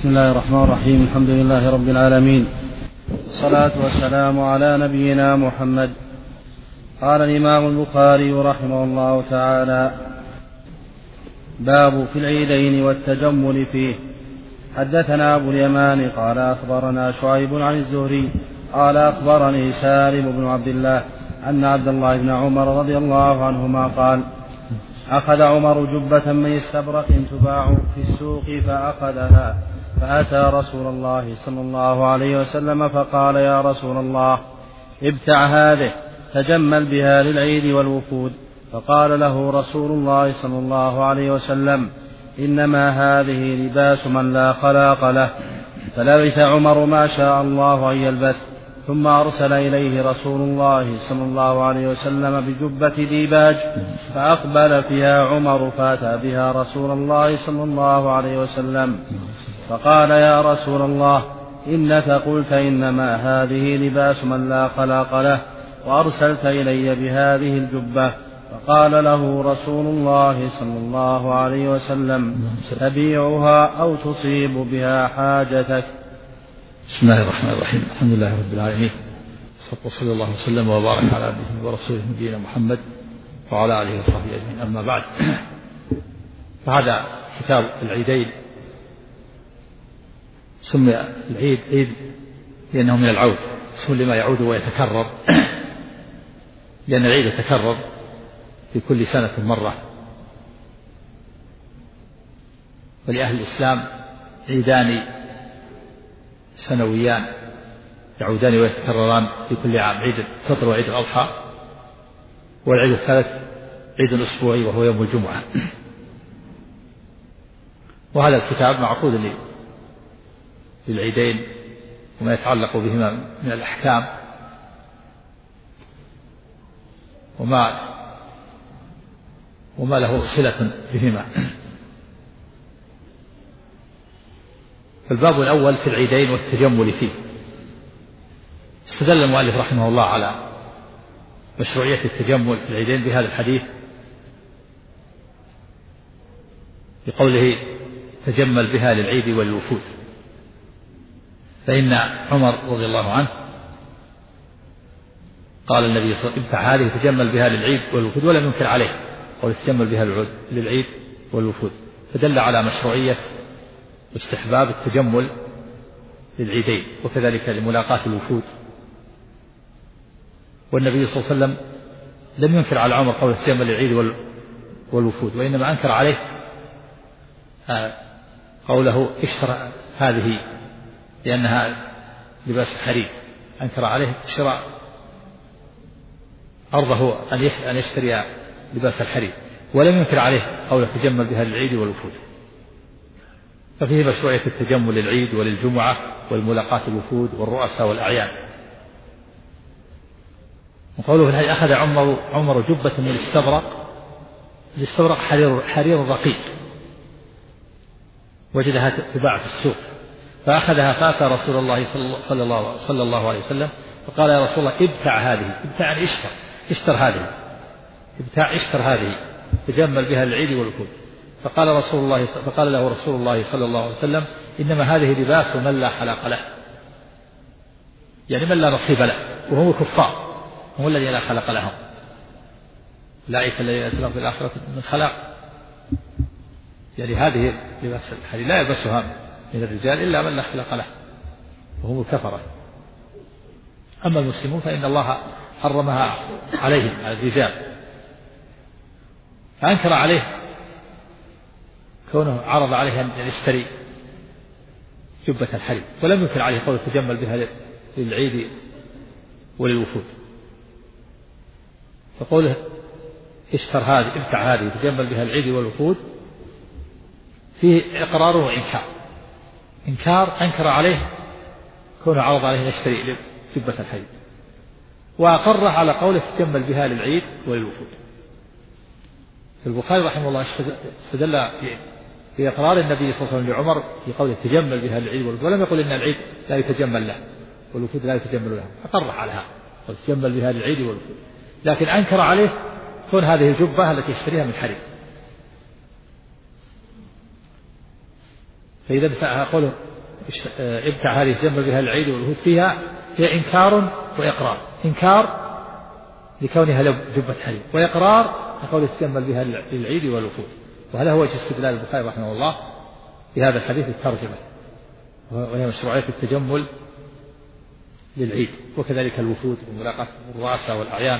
بسم الله الرحمن الرحيم. الحمد لله رب العالمين، والصلاة والسلام على نبينا محمد. قال الإمام البخاري رحمه الله تعالى: باب في العيدين والتجمل فيه. حدثنا أبو اليمان قال أخبرنا شعيب عن الزهري قال أخبرني سالم بن عبد الله أن عبد الله بن عمر رضي الله عنهما قال: أخذ عمر جبة من استبرق تباع في السوق فأخذها، فأتى رسول الله صلى الله عليه وسلم فقال: يا رسول الله، ابتع هذه تجمل بها للعيد والوفود. فقال له رسول الله صلى الله عليه وسلم: إنما هذه لباس من لا خلاق له. فلبث عمر ما شاء الله أن يلبث، ثم أرسل إليه رسول الله صلى الله عليه وسلم بجبة ديباج، فأقبل فيها عمر فأتى بها رسول الله صلى الله عليه وسلم فقال: يا رسول الله، إنك قلت إنما هذه لباس من لا خلاق له، وأرسلت إلي بهذه الجبة. فقال له رسول الله صلى الله عليه وسلم: تبيعها أو تصيب بها حاجتك. بسم الله الرحمن الرحيم. الحمد لله رب العالمين، صلى الله وسلم وبارك على عبده ورسوله نبينا محمد وعلى آله وصحبه أجمعين. أما بعد، فهذا كتاب العيدين. سمي العيد عيد لأنه من العود، اسم لما يعود ويتكرر، لأن العيد يتكرر في كل سنة مرة. ولأهل الإسلام عيدان سنويان يعودان ويتكرران في كل عام: عيد الفطر وعيد الأضحى، والعيد الثالث عيد الأسبوعي وهو يوم الجمعة. وهذا الكتاب معقود للعيدين وما يتعلق بهما من الأحكام وما له صلة بهما. فالباب الأول في العيدين والتجمل فيه. استدل المؤلف رحمه الله على مشروعية التجمل في العيدين بهذا الحديث بقوله: تجمل بها للعيد والوفود. فإن عمر رضي الله عنه قال النبي صلى الله عليه وسلم: ابتع هذه تجمل بها للعيد والوفود، ولم ينكر عليه قول تجمل بها للعيد والوفود، فدل على مشروعية واستحباب التجمل للعيدين، وكذلك لملاقاة الوفود. والنبي صلى الله عليه وسلم لم ينكر على عمر قول تجمل للعيد والوفود، وإنما أنكر عليه قوله اشترى هذه لأنها لباس الحرير. أنكر عليه شراء عرضه أن يشتري لباس الحرير، ولم ينكر عليه قول تجمل بها للعيد والوفود. ففيه مشروعية التجمل للعيد وللجمعة والملاقاة الوفود والرؤساء والأعيان. وقوله في الحديث: أخذ عمر جبة من الاستبرق حرير رقيق وجدها تباع في السوق، فأخذها فأتى رسول الله صلى الله عليه وسلم فقال: يا رسول الله، ابتع هذه. ابتع يعني اشتر هذه. ابتع اشتر هذه تجمل بها للعيد والوفود. فقال له رسول الله صلى الله عليه وسلم: إنما هذه لباس من لا خلاق له، يعني من لا نصيب له، وهم الكفار، هم الذين لا خلق لهم. أولئك الذين ليس لهم في الآخرة من خلاق، يعني هذه لباس الحرير لا يلبسها من الرجال إلا من لا خلق له، وهم الكفرة. أما المسلمون فإن الله حرمها عليهم، على الرجال. فأنكر عليه كونه عرض عليه أن يشتري جبة الحرير، ولم ينكر عليه قول تجمل بها للعيد وللوفود. فقوله اشتر هذه، ابتع هذه تجمل بها للعيد والوفود، فيه إقرار وإنكار. أنكر عليه كونه عرض عليه أن يشتري جبة الحرير، وأقر على قوله تجمل بها للعيد وللوفود. البخاري رحمه الله استدل بإقرار النبي صلى الله عليه وسلم لعمر في قوله تجمل بها للعيد والوفود، ولم يقل إن العيد لا يتجمل له والوفود لا يتجمل له، أقر عليها وتجمل بها للعيد والوفود. لكن أنكر عليه كون هذه الجبة التي يشتريها من حرير. فإذا قوله ابتع هذه الجمة بها العيد والوفود فيها هي إنكار وإقرار. إنكار لكونها جبة حرير، وإقرار لقول استجمل بها للعيد والوفود. وهذا هو وجه استدلال البخاري رحمه الله بهذا الحديث الترجمة، وهي مشروعية التجمل للعيد وكذلك الوفود وملاقاة الرؤساء والأعيان.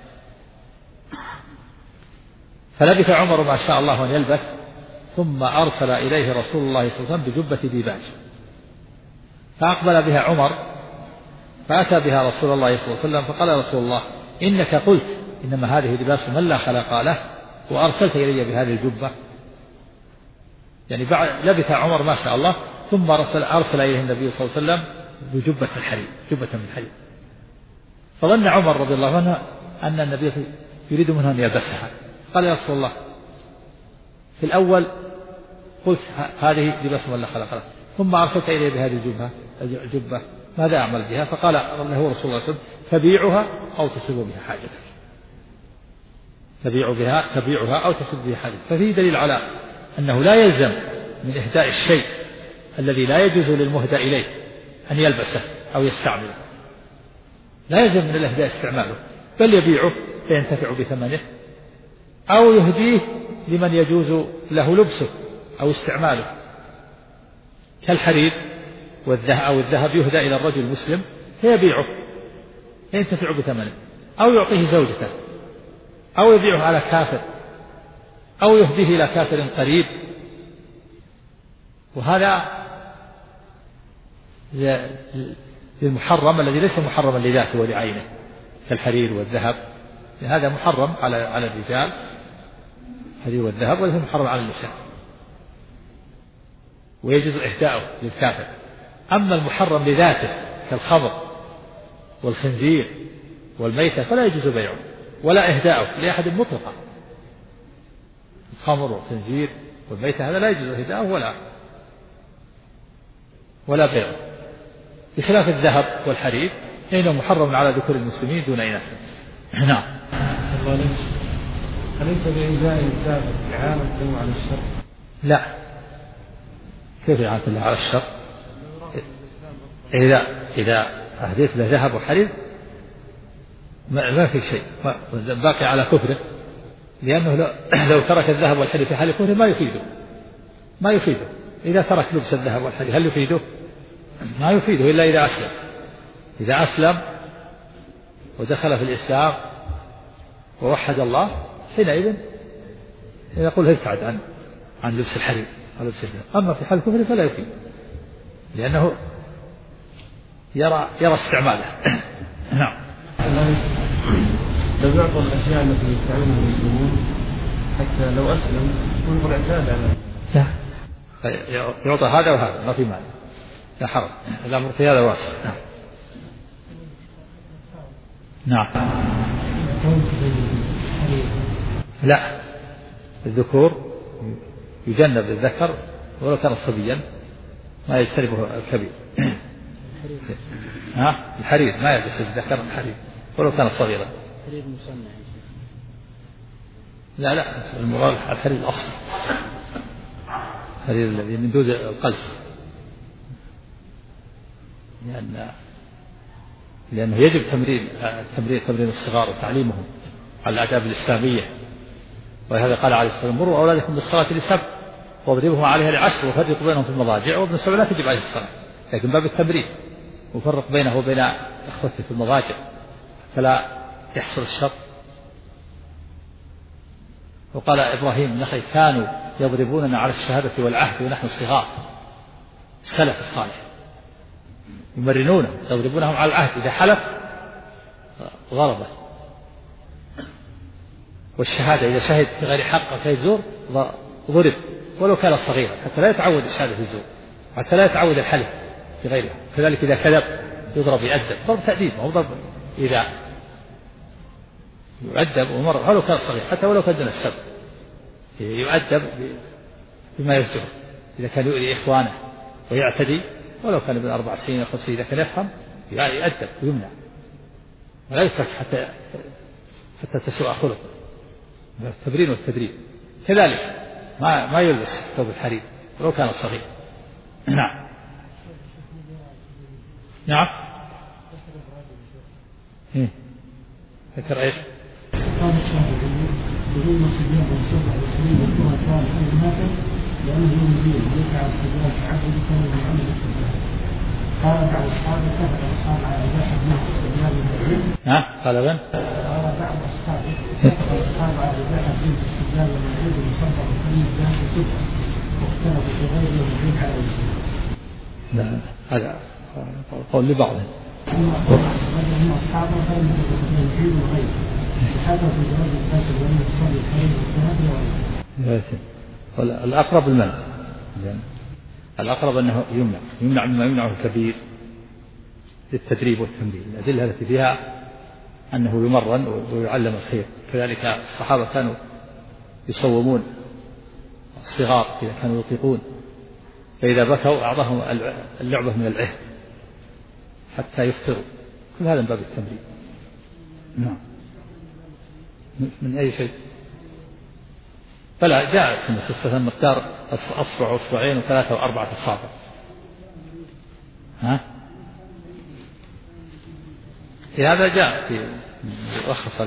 فلبث عمر ما شاء الله أن يلبث، ثم أرسل إليه رسول الله صلى الله عليه وسلم بجبة ديباج، فأقبل بها عمر فأتى بها رسول الله صلى الله عليه وسلم فقال رسول الله إنك قلت إنما هذه لباس من لا خلق له وأرسلت إلي بهذه الجبة. يعني بعد لبث عمر ما شاء الله ثم أرسل إليه النبي صلى الله عليه وسلم بجبة الحرير، جبة من الحرير. فظن عمر رضي الله عنه أن النبي يريد منه أن يلبسها، قال يا رسول الله في الأول قلت هذه لباس من لا خلق له، ثم أرسلت إليه بهذه الجبة ماذا أعمل بها؟ فقال له رسول الله صلى الله عليه وسلم تبيعها أو تصب بها حاجتك، تبيعها أو تصب بها حاجتك. ففيه دليل على أنه لا يلزم من إهداء الشيء الذي لا يجوز للمهدى إليه أن يلبسه أو يستعمله، لا يلزم من الإهداء استعماله، بل يبيعه فينتفع بثمنه أو يهديه لمن يجوز له لبسه أو استعماله، كالحرير أو الذهب يهدى إلى الرجل المسلم فيبيعه ينتفع بثمنه، أو يعطيه زوجته، أو يبيعه على كافر، أو يهديه إلى كافر قريب. وهذا للمحرم الذي ليس محرما لذاته ولعينه كالحرير والذهب، هذا محرم على الرجال الحرير والذهب، وليس محرم على النساء ويجوز إهداؤه للكافر. أما المحرم لذاته كالخمر والخنزير والميتة فلا يجوز بيعه ولا إهداؤه لأحد مطلقا. الخمر والخنزير والميتة هذا لا يجوز إهداؤه ولا بيعه، بخلاف الذهب والحرير فإنه محرم على ذكور المسلمين دون إناث. نعم. أليس بإنزال الكافر إعانة له على الشر؟ لا، كيف إعانة له على الشر؟ إذا أهديت له ذهب وحرير ما في شيء، باقي على كفره، لأنه لو ترك الذهب والحرير في حال كفره ما يفيده. إذا ترك لبس الذهب والحرير هل يفيده؟ ما يفيده إلا إذا أسلم. إذا أسلم ودخل في الإسلام ووحد الله حينئذ يقول ابتعد عن لبس الحرير أو لبس الذهب. أما في حال كفره فلا يفيد، لأنه يرى استعماله. نعم. لو يعطى الأشياء التي يستعملها المسلمون حتى لو أسلم ينظر اعتاد على لا، يعطى هذا وهذا ما في مانع، لا حرج، الأمر في هذا واسع. نعم. لا، الذكور يجنب الذكر ولو كان صبيا ما يجتنبه الكبير. الحرير ما يلبس الذكر الحرير ولو كان صغيرا. الحرير مصنع. لا المراد الحرير الأصلي، الحرير الذي من دود القز، لأنه يجب تمرين الصغار وتعليمهم على الآداب الإسلامية. ولهذا قال عليه الصلاة والسلام مروا أولادكم بالصلاة ل7 واضربهم عليها ل10 وفرقوا بينهم في المضاجع، وابن 7 لا تجب عليه الصلاة، لكن باب التمرين وفرق بينه وبين إخوته في المضاجع فلا يحصل الشر. وقال إبراهيم النخعي كانوا يضربوننا على الشهادة والعهد ونحن صغار، السلف الصالح يمرنونه يضربونهم على العهد، إذا حلف غربه، والشهادة إذا شهد في غير حق كي الزور ضرب ولو كان صغيرا حتى لا يتعود الشهادة في الزور، حتى لا يتعود الحلف في غيره. كذلك إذا كذب يضرب يؤدب، ضرب تأديب وهو ضرب إذا يؤدب ومر ولو كان صغير، حتى ولو كان دون السبب يؤدب بما يزجر. إذا كان يؤذي إخوانه ويعتدي ولو كان ابن 4 سنين أو 5 سنين، إذا كان يفهم يؤدب ويمنع ولا يترك حتى تسوء خلقه. التبرين والتدريب. كذلك ما يلبس ثوب الحرير ولو كان صغير. نعم. نعم. ذكر ايش؟ قال الشافعي بدون صبيان وصبع وسليم وكما كان أي ماتت لأنه ينزل ليس على الصبيان كعبد كان من عمل الصبيان. قال بعض أصحابه اتفق الأصحاب على إباحة نهي الصبيان من العلم. قال من؟ قال بعض أصحابه اتفق الأصحاب على إباحة نهي الصبيان من العلم المصبر وسليم ذات الكتب واختلفوا في غيره ومزيد على وجهه. لا هذا قول لبعضهم. هم أصحابه فإنه يجيب الغيب بحثوا في جواز الفاسد وأن يصلي الحريم والذهب وغيره. الأقرب المنع. الأقرب أنه يمنع مما يمنعه الكبير للتدريب والتمرين. الأدلة التي فيها أنه يمرن ويعلم الخير. كذلك الصحابة كانوا يصومون الصغار إذا كانوا يطيقون، فإذا بكوا أعطاهم اللعبة من العهد حتى يفطروا. كل هذا من باب التمرين. نعم. من أي شيء؟ فلا جاء في النصوص مقدار أصبع وأصبعين وثلاثة وأربعة أصابع. في هذا جاء في رخص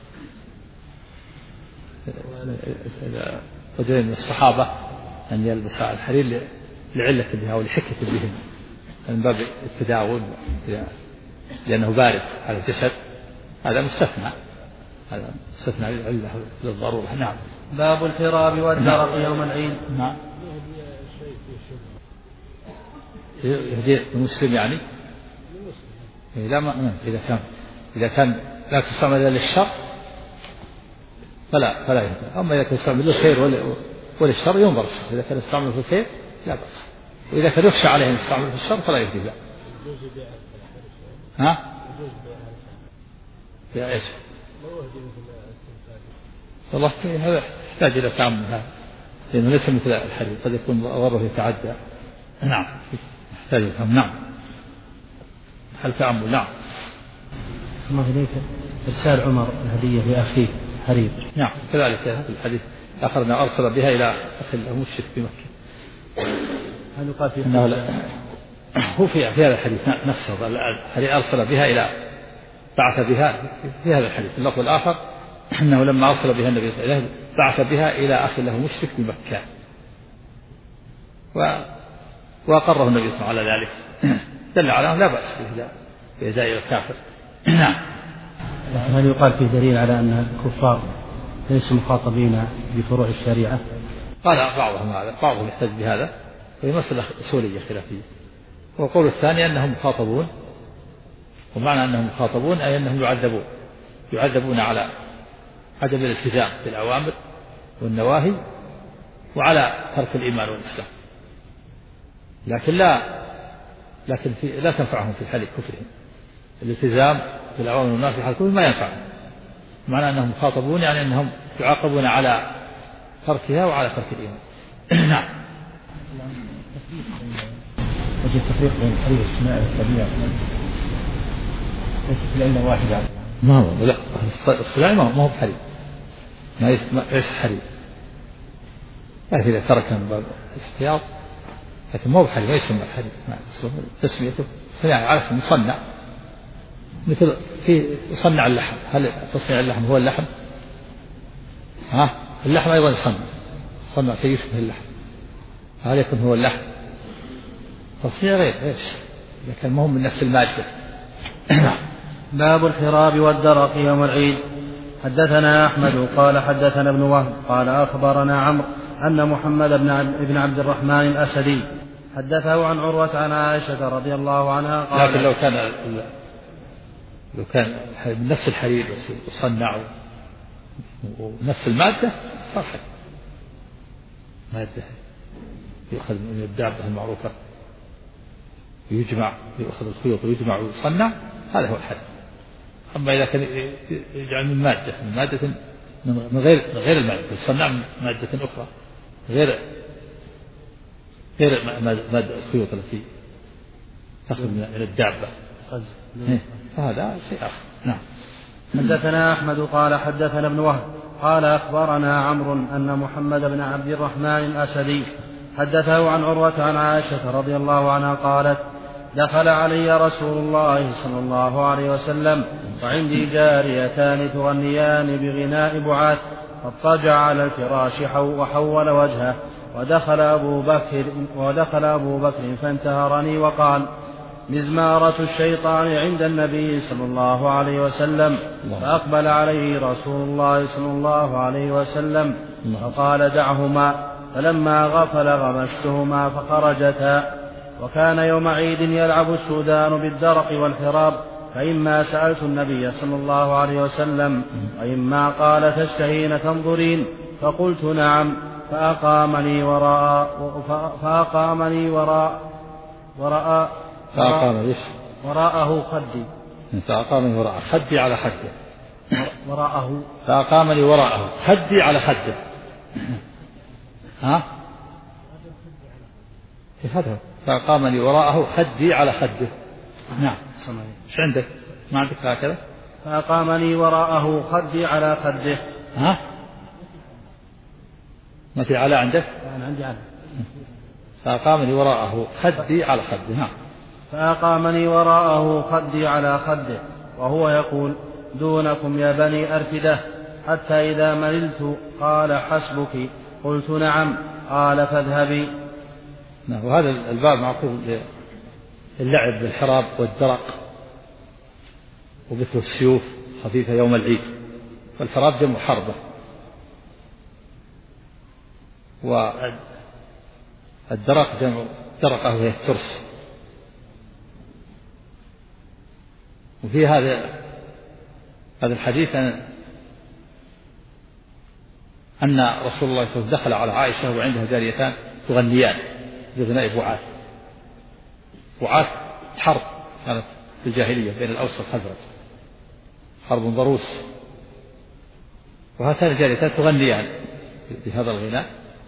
رجلين من الصحابة أن يلبس الحرير لعلة بها ولحكة بهم من باب التداول لأنه بارد على الجسد. هذا مستثنى للعلة للضرورة. نعم. باب الحراب والدرق يوم العيد. نعم. يهدي المسلم يعني لا إذا كان لا تستعمل إلا للشر فلا يهدي. أما إذا كان تستعمل للخير وللشر ينظر الشر. إذا كان يستعمل في الخير لا بأس، وإذا كان يخشى عليه أن يستعمل في الشر فلا يهدي. لا. يا إيش؟ والله هذا يحتاج إلى تعمل هذا، لأنه ليس مثل الحرير، قد يكون ضرره يتعدى. نعم. يحتاج إلى تعمل. نعم. هل تعمل؟ نعم. الله إليك إرسال عمر الهدية لأخيه حرير. نعم كذلك في الحديث آخر أنه أرسل بها إلى أخي له مشرك في مكة. هل يقال في هو في هذا الحديث نفسه الحديث أرسل بها إلى بعث بها في هذا الحديث. اللفظ الآخر أنه لما أرسل بها النبي صلى الله عليه وسلم بعث بها إلى أخي له مشرك بمكة وأقره النبي صلى الله عليه وسلم على ذلك. دل على لا بأس بإهداء إلى الكافر. نعم. هل يقال فيه دليل على أن الكفار ليسوا مخاطبين بفروع الشريعة؟ قال بعضهم هذا، بعضهم يحتج بهذا، وهي مسألة أصولية خلافية. والقول الثاني أنهم مخاطبون، ومعنى أنهم مخاطبون أي أنهم يعذبون على عدم الالتزام بالأوامر والنواهي وعلى ترك الإيمان والإسلام، لكن لا تنفعهم في حال كفرهم الالتزام بالأوامر والنواهي في حال كفرهم ما ينفعهم. معنى أنهم مخاطبون يعني أنهم يعاقبون على تركها وعلى ترك الإيمان. نعم. وجه التفريق بين الحرير والسماء والطبيعة ليس في العلة واحدة. ما هو لا الصلاة ما هو بحرير، ليس حرير، لكن إذا ترك من باب الاحتياط، لكن ما هو بحرير، ما يسمى حرير. تسميته صناعة على اسم مصنع، مثل في يصنع اللحم. هل تصنيع اللحم هو اللحم؟ اللحم أيضا يصنع في يشبه اللحم، هل يكون هو اللحم؟ تصنيع غير ايش؟ إذا كان مهم من نفس المادة. باب الحراب والدرق يوم العيد. حدثنا أحمد قال حدثنا ابن وهب قال أخبرنا عمرو أن محمد بن عبد الرحمن الأسدي حدثه عن عروة عن عائشة رضي الله عنها قال لكن لو كان من نفس الحرير يصنع ونفس المادة صار حرير، مادة يؤخذ من الدابة المعروفة يؤخذ الخيوط ويجمع ويصنع، هذا هو الحرير. أما إذا كان يجعل من مادة من غير المادة، يصنع من مادة أخرى غير مادة الخيوط التي تأخذ من الدابة، فهذا شيء آخر. نعم. حدثنا أحمد قال حدثنا ابن وهب قال أخبرنا عمرو أن محمد بن عبد الرحمن الأسدي حدثه عن عروة عن عائشة رضي الله عنها قالت دخل علي رسول الله صلى الله عليه وسلم وعندي جاريتان تغنيان بغناء بعاث، فاضطجع على الفراش وحول وجهه، ودخل أبو بكر فانتهرني وقال: مزمارة الشيطان عند النبي صلى الله عليه وسلم. فأقبل عليه رسول الله صلى الله عليه وسلم فقال: دعهما. فلما غفل غمشتهما فخرجتا. وكان يوم عيد يلعب السودان بالدرق والحراب، فإما سألت النبي صلى الله عليه وسلم وإما قال: تشتهين تنظرين؟ فقلت: نعم. فأقامني وراءه خدي. فأقامني وراءه خدي على خده. وراءه. فأقامني وراءه خدي على خده. ها؟ كيف هذا؟ فأقامني وراءه خدي على خده. نعم. ايش عندك؟ ما عندك هكذا؟ فأقامني وراءه خدي على خده. ها؟ ما في على عندك؟ أنا عندي على. فأقامني وراءه خدي على خده. نعم. فأقامني وراءه خدي على خده وهو يقول: دونكم يا بني أرفدة. حتى إذا مللت قال: حسبك. قلت: نعم. قال: فاذهبي. نعم. وهذا الباب معطوف للعب بالحراب والدرق ومثل السيوف خفيفة يوم العيد. والحراب جمع حربة، والدرق جمع درقه وهي الترس. وفي هذا الحديث أن رسول الله صلى الله عليه وسلم دخل على عائشة وعندها جاريتان تغنيان بغناء بعاث. بعاث حرب كانت في الجاهلية بين الأوس والخزرج، حرب ضروس، وهاتان الجاريتان تغنيان بهذا الغناء.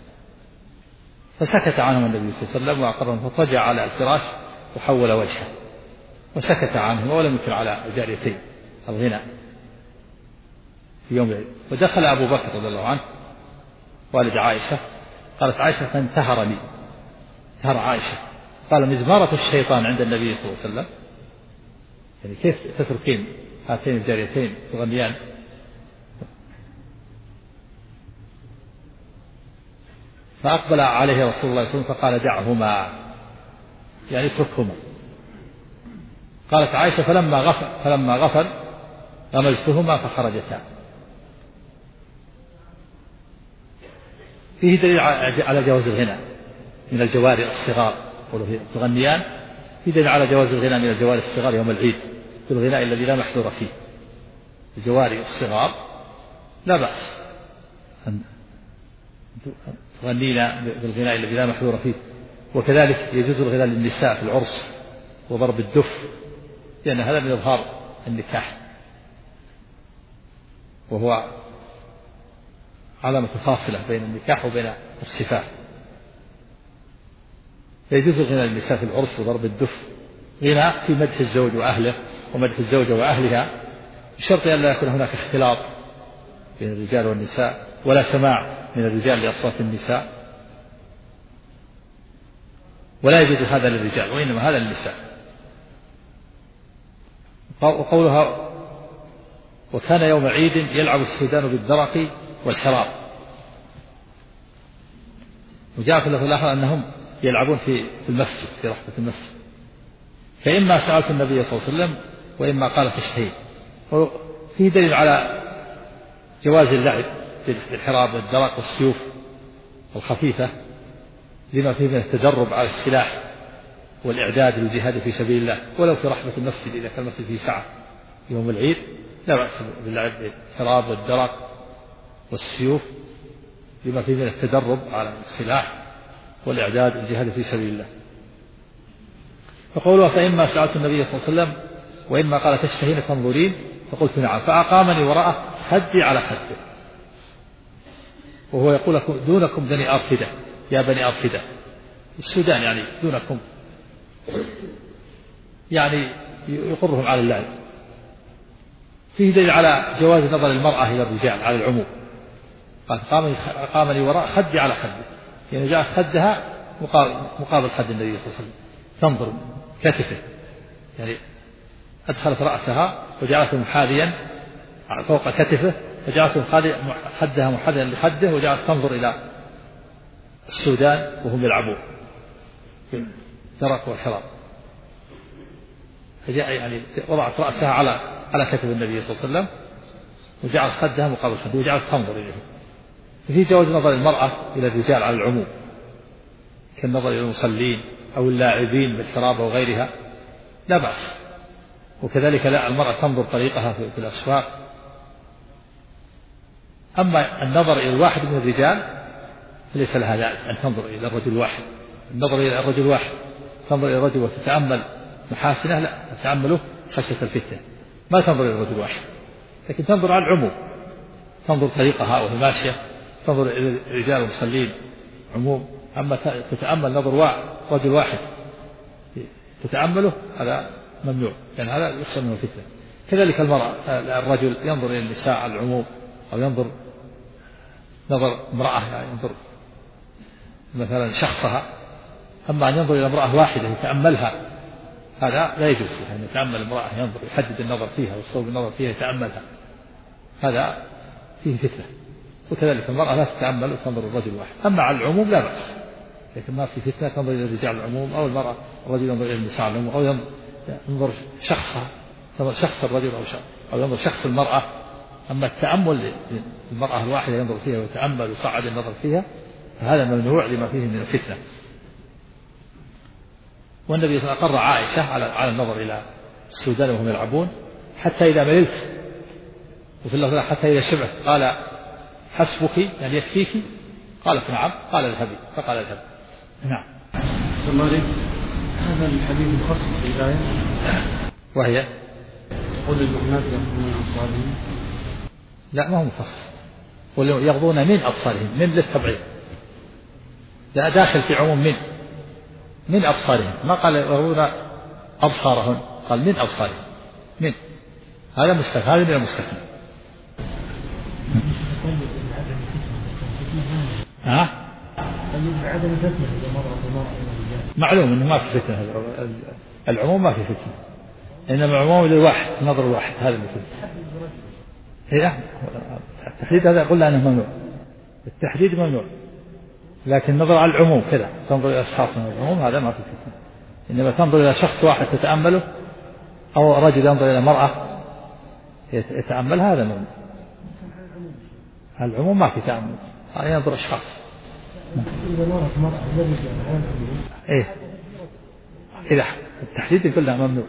فسكت عنهم النبي صلى الله عليه وسلم وأقرهم، فاضطجع على الفراش وحول وجهه وسكت عنهم ولم ينكر على الجاريتين الغناء في يوم العيد. ودخل أبو بكر رضي الله عنه والد عائشة. قالت عائشة: فانتهرني. انتهر عائشة، قال: مزمارة الشيطان عند النبي صلى الله عليه وسلم. يعني كيف تتركين هاتين الجاريتين تغنيان؟ فأقبل عليه رسول الله صلى الله عليه وسلم فقال: دعهما، يعني اتركهما. قالت عائشة: فلما غفل غمزتهما فخرجتا. فيه دليل على جواز الغناء من الجواري الصغار، ولو تغنيان فيه دليل على جواز الغناء من الجواري الصغار يوم العيد بالغناء الذي لا محذور فيه. الجواري الصغار لا بأس أن تغنينا بالغناء الذي لا محذور فيه. وكذلك يجوز الغناء للنساء في العرس وضرب الدف، لأن هذا من إظهار النكاح، وهو علامة فاصلة بين النكاح وبين الصفات. فيجوز الغناء للنساء في العرس وضرب الدف، غناء في مدح الزوج وأهله ومدح الزوجة وأهلها، بشرط أن لا يكون هناك اختلاط بين الرجال والنساء، ولا سماع من الرجال لأصوات النساء، ولا يجوز هذا للرجال وإنما هذا للنساء. وقولها: وكان يوم عيد يلعب السودان بالدرق والحراب. وجاء في اللفظ الآخر أنهم يلعبون في المسجد، في رحبة المسجد. فإما سألت النبي صلى الله عليه وسلم وإما قال: تشتهين. وفيه دليل على جواز اللعب بالحراب والدرق والسيوف الخفيفة لما فيه من التدرب على السلاح والإعداد للجهاد في سبيل الله، ولو في رحبة المسجد إذا كان المسجد فيه سعة يوم العيد لا بأس باللعب بالحراب والدرق والسيوف لما فيه من التدرب على السلاح والإعداد للجهاد في سبيل الله. فقولها: فإما سألت النبي صلى الله عليه وسلم وإما قال: تشتهين تنظرين؟ فقلت: نعم. فأقامني وراءه خدي على خده، وهو يقول: لكم دونكم بني أرفدة، يا بني أرفدة. السودان يعني دونكم، يعني يقرهم على اللعب. فيه دليل على جواز نظر المرأة إلى الرجال على العموم. قال: أقامني وراء خدي على خده، يعني جاء خدها مقابل خد النبي صلى الله عليه وسلم، تنظر كتفه، يعني أدخلت رأسها وجعلته محاذيا فوق كتفه، وجعلته خدها محاذيا لخده، وجعلت تنظر إلى السودان وهم يلعبون في الدرك والحراب، يعني وضعت رأسها على كتف النبي صلى الله عليه وسلم، وجعلت خدها مقابل خده، وجعلت تنظر إليه. ففي جواز نظر المرأة إلى الرجال على العموم، كالنظر إلى المصلين أو اللاعبين بالحراب وغيرها لا بأس. وكذلك لا المرأة تنظر طريقها في الأسواق. أما النظر إلى الواحد من الرجال فليس لها داعي أن تنظر إلى الرجل الواحد. النظر إلى الرجل الواحد تنظر إلى الرجل وتتأمل محاسنه، لا تتأمله خشية الفتنة، ما تنظر إلى الرجل الواحد، لكن تنظر على العموم، تنظر طريقها وهي ماشية، تنظر إلى الرجال المصلين عموم. أما تتأمل نظر رجل واحد تتأمله هذا ممنوع، لأن هذا يخشى منه الفتنة. كذلك المرأة الرجل ينظر إلى النساء على العموم، أو ينظر نظر امرأة يعني ينظر مثلا شخصها. أما أن ينظر إلى امرأة واحدة يتأملها هذا لا يجوز، يعني يتأمل امرأة ينظر يحدد النظر فيها ويصوب النظر فيها يتأملها، هذا فيه فتنة. وكذلك المرأة لا تتأمل وتنظر الرجل واحد. أما على العموم لا بأس، لكن ما في فتنة تنظر إلى الرجال العموم، أو المرأة الرجل ينظر إلى النساء العموم، أو ينظر شخصها، ينظر شخص الرجل أو ينظر شخص المرأة. أما التأمل المرأة الواحدة ينظر فيها ويتأمل ويصعد النظر فيها فهذا ممنوع لما فيه من الفتنة. والنبي صلى الله عليه وسلم أقر عائشة على النظر إلى السودان وهم يلعبون حتى إذا مللت، وفي اللفظ حتى إذا شبعت قال حسبك يعني يكفيك، قالت نعم، قال اذهبي، فقال اذهبي. نعم. هذا الحديث مخصص بالآية، وهي قل للمؤمنات يغضون من أبصارهن. لا ما هو مخصص، يغضون من أبصارهم، من للتبعيض، لا داخل في عموم من أبصارهم، ما قال يغضون أبصارهن، قال من أبصارهم، من هذا مستثنى، هذا من المستثنى. معلوم انه ما في فتنه، العموم ما في فتنه، انما العموم للواحد، نظر الواحد هذا المثل. التحديد هذا قلنا انه ممنوع، التحديد ممنوع، لكن نظر على العموم كذا تنظر الى اشخاص من العموم هذا ما في فتنه. انما تنظر الى شخص واحد تتامله، او رجل ينظر الى مراه يتامل، هذا ممنوع. العموم ما في تامل، هذا ينظر اشخاص. إيه إذا التحديد قلنا ممنوع،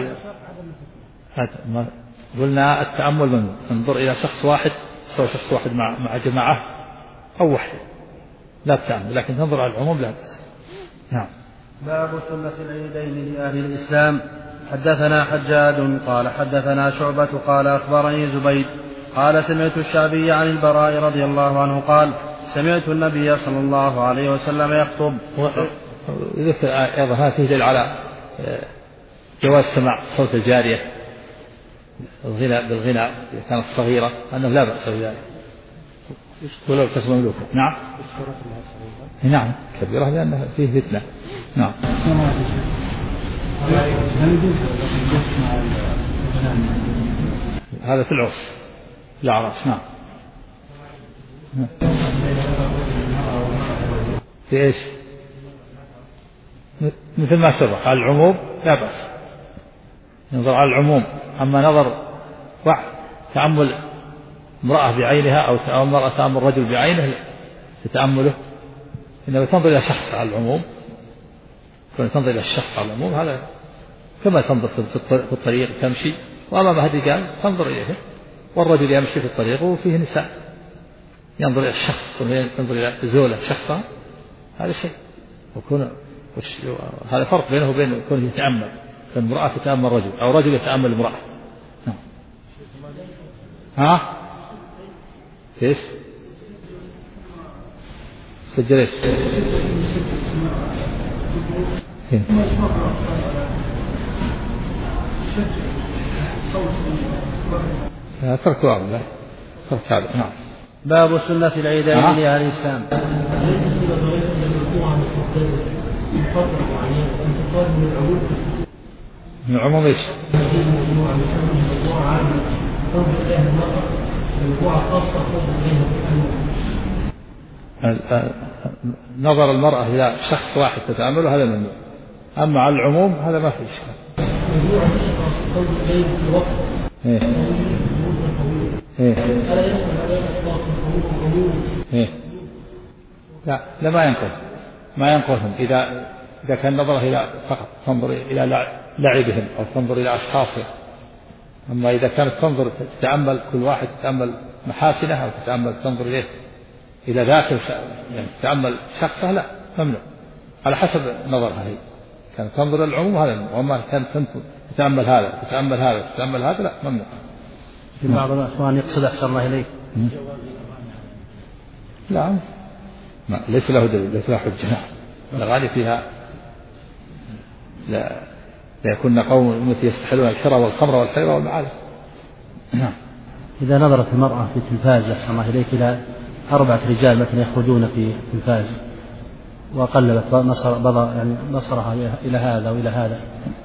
قلنا التأمل ممنوع، انظر إلى شخص واحد، سواء شخص واحد مع جماعة أو وحده لا التأمل، لكن تنظر على العموم لا بأس. نعم. باب سنة العيدين لأهل الإسلام. حدثنا حجاج قال حدثنا شعبة قال أخبرني زبيد قال سمعت الشعبي عن البراء رضي الله عنه قال سمعت النبي صلى الله عليه وسلم يخطب. أيضا هذا فيه دليل على جواز سماع صوت الجارية بالغناء إذا كانت صغيرة، أنه لا بأس بذلك ولو كانت مملوكة. نعم. نعم كبيرة لأنها فيه فتنة. نعم. هذا في العرس الأعراس. نعم. في إيش؟ مثل ما سبق على العموم لا بأس، ينظر على العموم. أما نظر تأمل امرأة بعينها أو امرأة تأمل رجل بعينه تتأمله، إنما تنظر إلى شخص على العموم، تنظر إلى الشخص على العموم هذا كما تنظر في الطريق تمشي وأمام الرجال تنظر إليه، والرجل يمشي في الطريق وفيه نساء ينظر إلى الشخص، ينظر إلى زولة شخصا، هذا شيء. هذا فرق بينه وبين كونه يتأمل، فالمرأة تتأمل رجل أو رجل يتأمل امرأة. ها ايش سجلت ترك واضح ترك هذا. نعم. باب سنة العيدين لأهل الإسلام. من عموم ايش؟ نظر المرأة إلى شخص واحد تتأمله هذا ممنوع، أما على العموم هذا ما في إشكال. لا ما ينقذهم إذا كان نظره إلى فقط تنظر إلى لعبهم أو تنظر إلى أشخاصهم. أما إذا كانت تنظر تتأمل كل واحد تتأمل محاسنه أو تنظر إليه إلى ذاته يعني تتأمل شخصه لا ممنوع على حسب نظرها هي. كانت تنظر العموم هذا ممنوع، وما كانت تتأمل هذا لا ممنوع. في بعض الأخوان يقصد أحسن الله إليك لا ما ليس له دليل، ليس له حجة. الأغاني فيها لا يكون قوم يستحلون الحرى والخمر والخير والمعازف. نعم. إذا نظرت المرأة في التلفاز أحسن الله إليك إلى 4 رجال مثلا يخرجون في التلفاز وقلبت بصرها إلى هذا وإلى هذا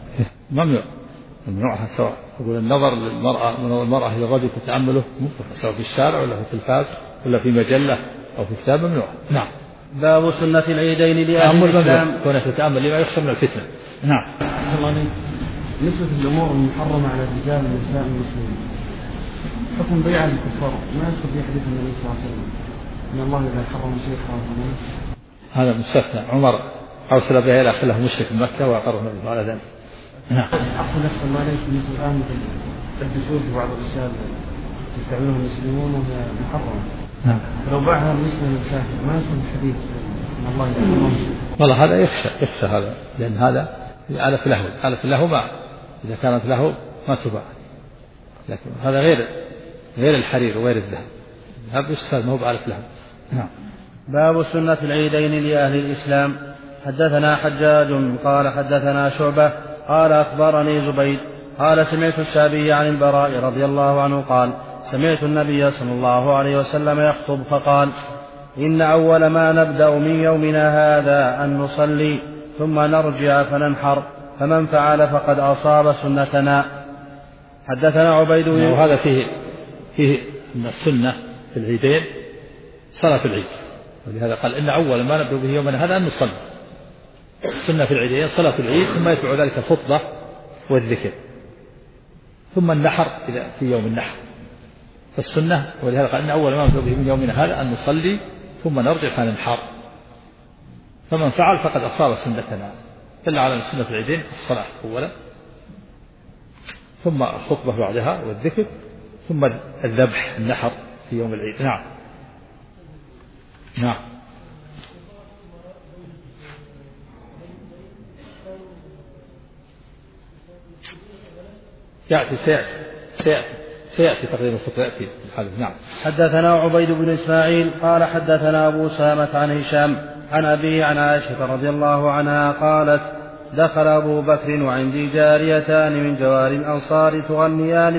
ممنوعها سواء. يقول النظر للمرأة إلى الرجل تتأمله سواء في الشارع ولا في التلفاز ولا في مجلة أو في كتاب ممنوع. نعم. باب سنة العيدين لأهل الإسلام. كونها تتأمل لما يخشى من الفتنة. نعم. بالنسبة للأمور المحرمة على الرجال والنساء المسلمين، حكم بيع الكفار ما يذكر في حديث النبي صلى الله عليه وسلم إن الله إذا حرم شيء حرمه. هذا مستثنى. عمر أرسل بها إلى أخي له مشرك من مكة وأقره النبي على ذلك. نعم. أحسن نفس ما عليك مثل الآن تلبسون بعض الأشياء يستعملونها المسلمون وهي محرمة. نعم. لو باعها المسلم للكافر ما يكون الحديث إن الله إذا حرم شيء. والله هذا يخشى هذا، لأن هذا آلة له ما إذا كانت له ما تباع، لكن هذا غير الحرير وغير الذهب، هذا الأستاذ ما هو بآلة له. نعم. باب سنة العيدين لأهل الإسلام. حدثنا حجاج قال حدثنا شعبة قال أخبرني زبيد قال سمعت الشعبي عن البراء رضي الله عنه قال سمعت النبي صلى الله عليه وسلم يخطب فقال إن أول ما نبدأ من يومنا هذا أن نصلي ثم نرجع فننحر، فمن فعل فقد أصاب سنتنا. حدثنا عبيد بن وهذا فيه أن السنة في العيدين صلاة العيد، ولهذا قال إن أول ما نبدأ به يومنا هذا أن نصلي. السنة في العيدين صلاة العيد ثم يتبع ذلك الخطبة والذكر ثم النحر إذا في يوم النحر. فالسنة ولهذا قال إن أول ما نبدأ به من يومنا هذا أن نصلي ثم نرجع فننحر، فمن فعل فقد أصاب سنتنا. دل على السنة في العيدين الصلاة أولا ثم الخطبة بعدها والذكر ثم الذبح النحر في يوم العيد. نعم. نعم. سيأتي تقريبا الخطبة يأتي الحديث. نعم. حدثنا عبيد بن إسماعيل قال حدثنا أبو سامة عن هشام عن أبيه عن عائشة رضي الله عنها قالت دخل أبو بكر وعندي جاريتان من جواري الأنصار تغنيان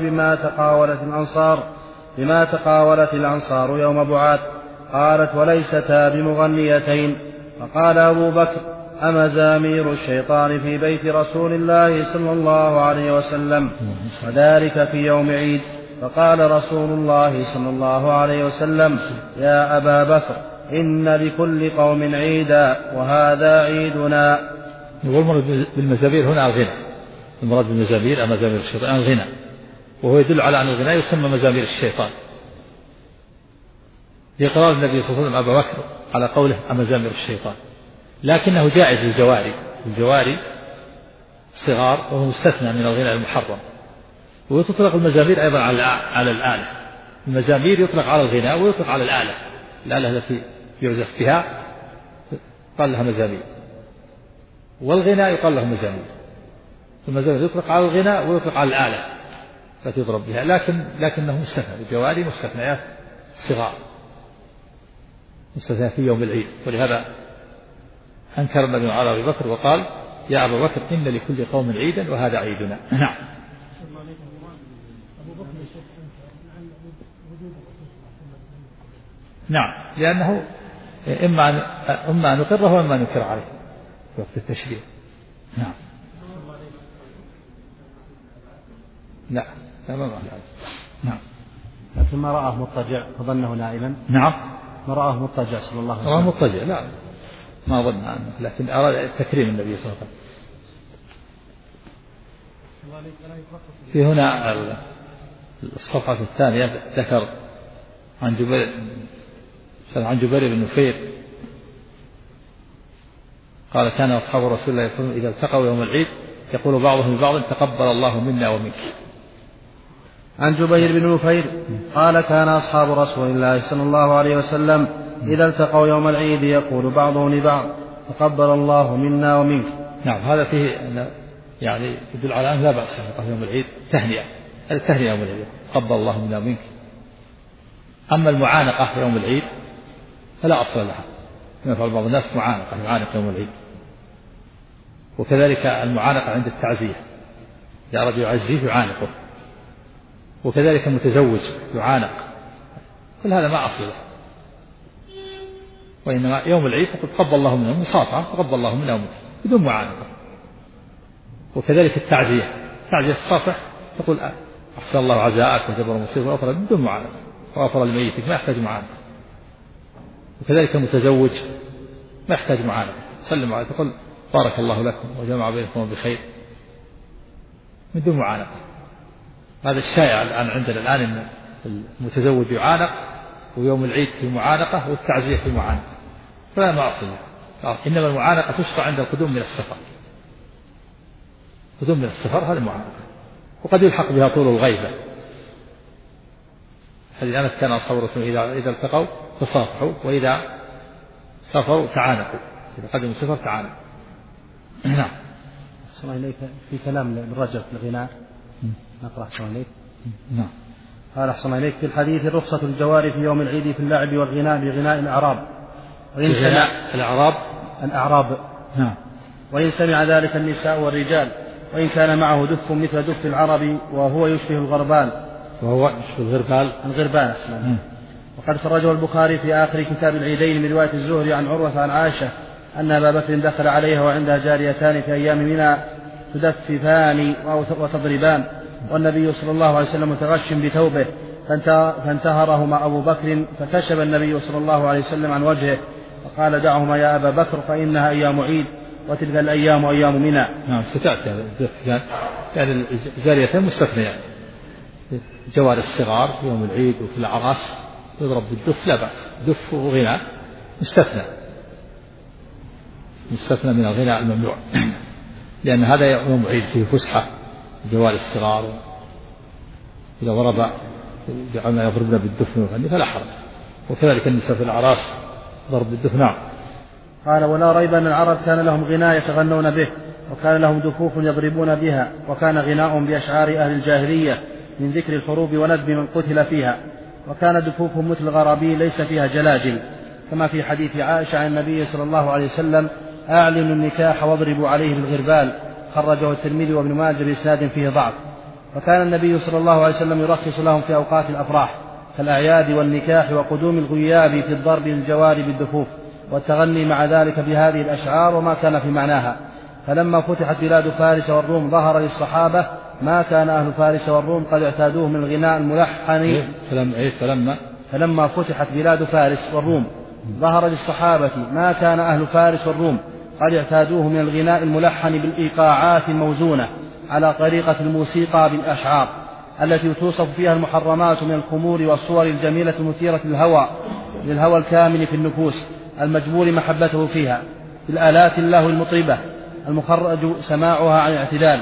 بما تقاولت الأنصار يوم بعاث. قالت وليستا بمغنيتين. فقال أبو بكر أمزامير الشيطان في بيت رسول الله صلى الله عليه وسلم وذلك في يوم عيد. فقال رسول الله صلى الله عليه وسلم يا أبا بكر إن لكل قوم عيدا وهذا عيدنا. والمراد بالمزامير هنا الغنى، المراد بالمزامير مزامير الشيطان الغنى، وهو يدل على أن الغنى يسمى مزامير الشيطان لإقرار النبي صلى الله عليه وسلم أبا بكر على قوله مزامير الشيطان، لكنه جائز للجواري صغار وهو مستثنى من الغنى المحرم. ويطلق المزامير أيضا على الآلة. المزامير يطلق على الغناء ويطلق على الآلة التي يعزف بها قال لها مزامير، والغناء يقال له مزامير. المزامير يطلق على الغناء ويطلق على الآلة التي يضرب بها، لكنه مستثنى، الجواري مستثنيات صغار مستثنى في يوم العيد. ولهذا أنكر النبي على أبي بكر وقال يا أبا بكر إن لكل قوم عيدا وهذا عيدنا. نعم. نعم، لأنه إما أن نقره وإما أن ننكر عليه في وقت التشريع. نعم. لا ما رأى. نعم. لكن ما رآه مضطجع فظنه نائما. نعم. ما رآه مضطجع صلى الله عليه وسلم. رآه مضطجع لا ما ظن عنه، لكن أراد تكريم النبي صلى الله عليه وسلم. في هنا الصفحة الثانية ذكر عن جبير بن نفير قال كان أصحاب رسول الله صلى الله عليه وسلم إذا التقوا يوم العيد يقول بعضهم لبعض تقبل الله منا ومنك. عن جبير بن نفير قال كان أصحاب رسول الله صلى الله عليه وسلم إذا التقوا يوم العيد يقول بعضهم لبعض تقبل الله منا ومنك. نعم هذا فيه يعني يدل على أن لا بأس يوم العيد تهنئة يوم العيد تقبل الله منا ومنك. أما المعانقة يوم العيد فلا أصل لها، يفعل بعض الناس يعانق يوم العيد. وكذلك المعانقة عند التعزية إذا رجل يعزيه يعانقه، وكذلك المتزوج يعانق، كل هذا ما أصل له، وإنما يوم العيد تقبل الله منا مصافحة تقبل الله منا ومنك بدون معانقة. وكذلك التعزية الصافح تقول أحسن الله عزاءك وجبر مصيبك وغفر بدون معانقة وغفر لميتك ما يحتاج معانقة. وكذلك المتزوج ما يحتاج معانقة سلم عليه تقول بارك الله لكم وجمع بينكم بخير من دون معانقة. هذا الشائع الآن عندنا الآن إن المتزوج يعانق ويوم العيد في معانقة والتعزية في معانقة، فلا ما أصل له. إنما المعانقة تشرع عند القدوم من السفر، قدوم من السفر هذا معانقة، وقد يلحق بها طول الغيبة. حديث أنس كان أصحاب الرسول إذا التقوا تصافحوا وإذا سافروا تعانقوا، إذا قدموا السفر تعانقوا. نعم. أحسن إليك في كلام للرجل في الغناء نقرأ. أحسن إليك. نعم. قال أحسن إليك في الحديث رخصة الجوار في يوم العيد في اللعب والغناء بغناء الأعراب وإن سمع الأعراب. نعم. وإن سمع ذلك النساء والرجال وإن كان معه دف مثل دف العرب وهو يشبه الغربان. وهو يشبه الغربان. أحسن. وقد خرجه البخاري في آخر كتاب العيدين من رواية الزهري عن عروة عن عائشة أن أبا بكر دخل عليها وعندها جاريتان في أيام منى تدففان وتضربان والنبي صلى الله عليه وسلم متغش بثوبه فانتهرهما أبو بكر فكشف النبي صلى الله عليه وسلم عن وجهه فقال دعهما يا أبا بكر فإنها أيام عيد وتلك الأيام أيام منى. نعم ستأتي هذا يعني الجاريتين مستثنيات جوار الصغار في يوم العيد وفي الأعراس يضرب بالدف لا بأس، دف وغناء مستثنى من الغناء الممنوع لأن هذا يوم عيد فيه فسحة جوار الصغار إذا ضرب جعلنا يضربنا بالدف ويغني فلا حرج. وكذلك النساء في الأعراس ضرب بالدف. نعم. قال ولا ريب أن العرب كان لهم غناء يتغنون به وكان لهم دفوف يضربون بها وكان غناءهم بأشعار أهل الجاهلية من ذكر الحروب وندب من قتل فيها وكان دفوفهم مثل الغرابي ليس فيها جلاجل كما في حديث عائشة عن النبي صلى الله عليه وسلم أعلنوا النكاح واضربوا عليه بالغربال خرجه الترمذي وابن ماجه بإسناد فيه ضعف. وكان النبي صلى الله عليه وسلم يرخص لهم في أوقات الأفراح كالأعياد والنكاح وقدوم الغياب في الضرب للجوار بالدفوف والتغني مع ذلك بهذه الأشعار وما كان في معناها. فلما فتحت بلاد فارس والروم ظهر للصحابة ما كان أهل فارس والروم قد اعتادوه من الغناء الملحن. فلما فتحت بلاد فارس والروم ظهر للصحابة ما كان أهل فارس والروم قد اعتادوه من الغناء الملحن بالإيقاعات الموزونة على طريقة الموسيقى بالأشعار التي توصف فيها المحرمات من الخمور والصور الجميلة المثيرة للهوى الكامل في النفوس المجبور محبته فيها بالآلات اللهو المطربة المخرج سماعها عن الاعتدال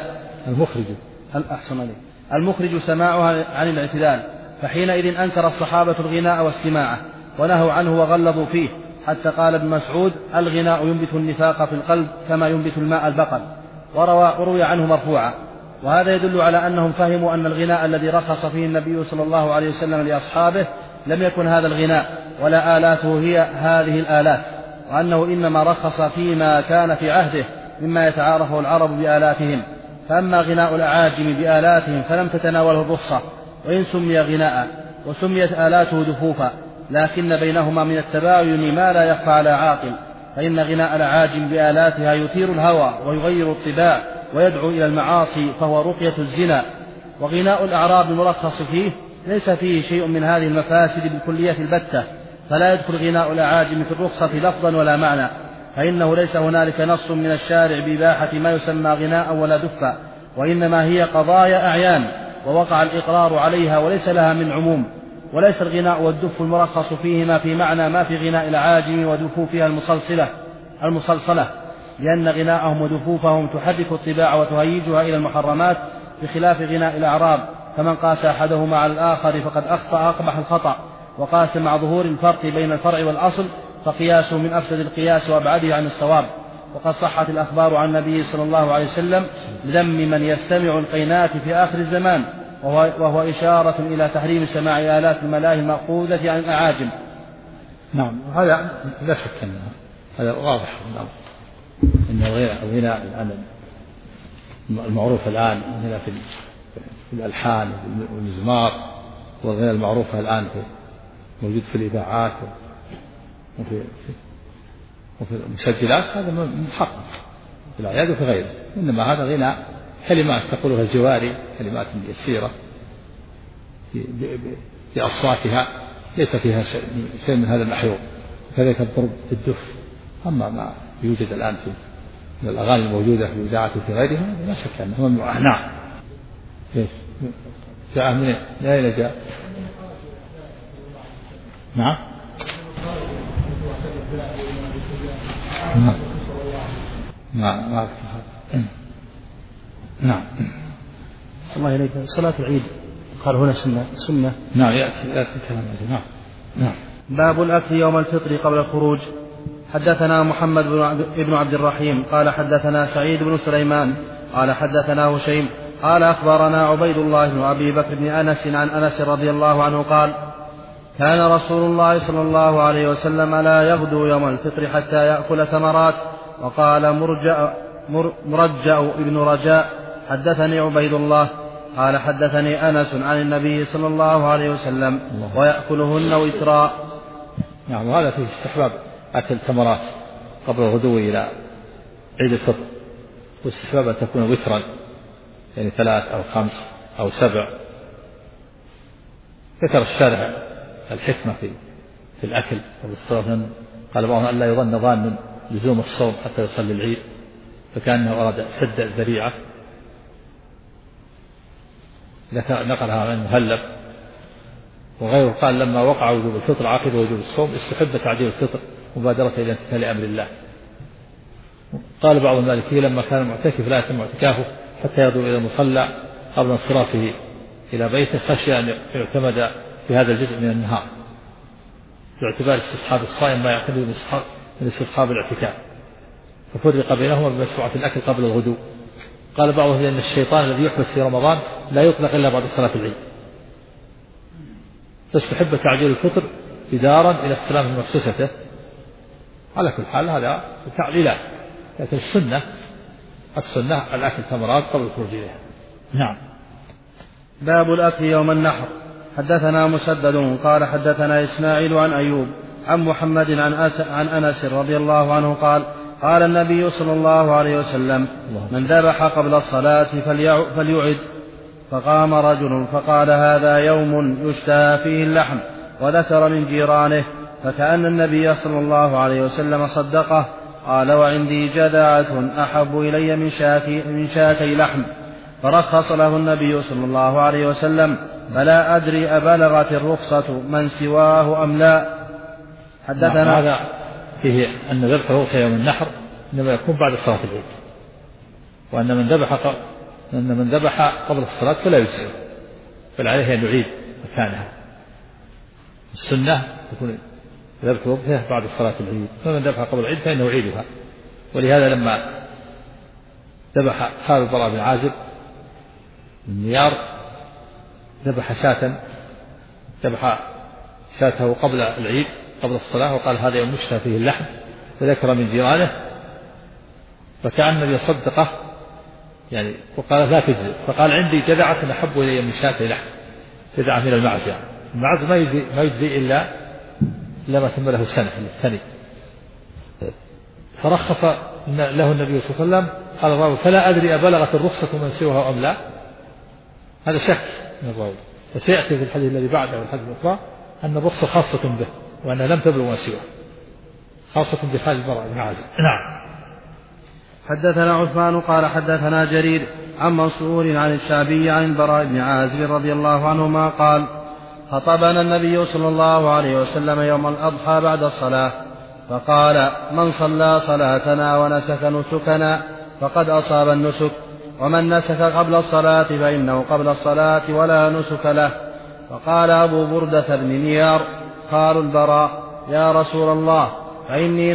المخرج سماعها عن الاعتدال. فحينئذ أنكر الصحابة الغناء واستماعه ونهوا عنه وغلظوا فيه حتى قال ابن مسعود الغناء ينبت النفاق في القلب كما ينبت الماء البقل. وروي عنه مرفوعا. وهذا يدل على أنهم فهموا أن الغناء الذي رخص فيه النبي صلى الله عليه وسلم لأصحابه لم يكن هذا الغناء ولا آلاته هي هذه الآلات وأنه إنما رخص فيما كان في عهده مما يتعارفه العرب بآلاتهم. فأما غناء الأعاجم بآلاتهم فلم تتناوله الرخصة وإن سمي غناء وسميت آلاته دفوفا لكن بينهما من التباين ما لا يخفى على عاقل. فإن غناء الأعاجم بآلاتها يثير الهوى ويغير الطباع ويدعو إلى المعاصي فهو رقية الزنا وغناء الأعراب المرخص فيه ليس فيه شيء من هذه المفاسد بالكلية البتة، فلا يدخل غناء الأعاجم في الرخصة لفظا ولا معنى، فإنه ليس هنالك نص من الشارع بإباحة ما يسمى غناء ولا دفا، وإنما هي قضايا أعيان ووقع الإقرار عليها وليس لها من عموم. وليس الغناء والدف المرخص فيهما في معنى ما في غناء العاجم ودفوفها المصلصلة، لأن غناءهم ودفوفهم تحرك الطباع وتهيجها إلى المحرمات، بخلاف غناء الأعراب، فمن قاس أحدهما على الآخر فقد أخطأ أقبح الخطأ، وقاس مع ظهور الفرق بين الفرع والأصل فقياسه من أفسد القياس وأبعده عن الصواب. وقد صحت الأخبار عن النبي صلى الله عليه وسلم ذم من يستمع القينات في آخر الزمان، وهو إشارة إلى تحريم سماع آلات الملاهي المأخوذة عن الأعاجم. نعم، هذا لا شك أنه هذا واضح أن الغناء الآن المعروف الآن هنا في الألحان والمزمار، والغناء المعروفة الآن موجود في الإذاعات وفي المسجلات، هذا من حق في الأعياد وفي غيره، إنما هذا غناء كلمات تقولها الجواري، كلمات يسيرة بأصواتها ليس فيها شيء من هذا المحيور، كذلك الضرب بالدف. أما ما يوجد الآن في الأغاني الموجودة في الإذاعات وفي غيرها لا شك أنه ممنوع. نعم. جاء من أين جاء؟ نعم. نعم. نعم. الله إليك. صلاة العيد قال هنا سنة. نعم، يأتي كلام. نعم. باب الأكل يوم الفطر قبل الخروج. حدثنا محمد بن عبد الرحيم قال حدثنا سعيد بن سليمان قال حدثنا هشيم قال أخبرنا عبيد الله بن أبي بكر بن أنس عن أنس رضي الله عنه قال كان رسول الله صلى الله عليه وسلم لا يغدو يوم الفطر حتى يأكل تمرات. وقال مرجأ ابن رجاء حدثني عبيد الله قال حدثني أنس عن النبي صلى الله عليه وسلم ويأكلهن وترا. نعم، وهذا فيه استحباب أكل تمرات قبل الغدو إلى عيد الفطر، واستحباب أن تكون وترا، يعني 3 أو 5 أو 7. ذكر الشارع الحكمة في الأكل والصوم، قال بعضهم ألا يظن ظان لزوم الصوم حتى يصلي العيد، فكأنه أراد سد الذريعة. نقلها عن المهلب وغيره قال لما وقع وجوب الفطر عقد وجوب الصوم استحب تعجيل الفطر مبادرة إلى امتثال أمر الله. قال بعض المالكية لما كان المعتكف لا يتم اعتكافه حتى يغدو إلى المصلى قبل انصرافه إلى بيته، خشي أن يعتمد في هذا الجزء من النهار باعتبار استصحاب الصائم ما يعتمد من استصحاب الاعتكاف، ففرق بينهما بمشروعة الأكل قبل الغدو. قال بعضهم لأن الشيطان الذي يحبس في رمضان لا يطلق إلا بعد صلاة العيد، فاستحب تعجيل الفطر إدارا إلى السلام من مخصوصته. على كل حال هذا تعليلات، لكن السنة الأكل تمرات قبل الخروج إليها. نعم. باب الأكل يوم النحر. حدثنا مسدد قال حدثنا إسماعيل عن أيوب عن محمد عن أنس رضي الله عنه قال قال النبي صلى الله عليه وسلم من ذبح قبل الصلاة فليعد. فقام رجل فقال هذا يوم يشتهى فيه اللحم، وذكر من جيرانه، فكأن النبي صلى الله عليه وسلم صدقه. قال وعندي جذعة أحب إلي من شاتي لحم، فرخص له النبي صلى الله عليه وسلم، فلا أدري أبلغت الرخصة من سواه أم لا. حدثنا هذا فيه أن ذبح الأضحية يوم النحر إنما يكون بعد صلاة العيد، وأن من ذبح قبل الصلاة فلا يجزئ، بل عليه أن يعيد مكانها. السنة تكون ذبح الأضحية بعد صلاة العيد، فمن ذبح قبل العيد فإنه يعيدها. ولهذا لما ذبح خالد البراء بن عازب من نيار ذبح شاته قبل العيد قبل الصلاة، وقال هذا يوم يشتهى فيه اللحم، فذكر من جيرانه، فكأن النبي صدقه يعني، وقال لا تجزئ. فقال عندي جذعة أحب إلي من شاتي لحم، جذعة من المعز، يعني المعز ما يجزي إلا ما تم له سنة الثاني. فرخص له النبي صلى الله عليه وسلم. قال الراوي فلا أدري أبلغت الرخصة من سواه أم لا. هذا شك من الراوي. وسيأتي في الحديث الذي بعده والحديث الأخرى أن الرخصة خاصة به وأنها لم تبلغ ما سواه، خاصة بحال البراء بن عازب. نعم. حدثنا عثمان قال حدثنا جرير عن منصور عن الشعبي عن البراء بن عازب رضي الله عنهما قال خطبنا النبي صلى الله عليه وسلم يوم الأضحى بعد الصلاة فقال من صلى صلاتنا ونسك نسكنا فقد أصاب النسك، ومن نسك قبل الصلاة فإنه قبل الصلاة ولا نسك له. فقال أبو بردة بن نيار قالوا البراء يا رسول الله فإني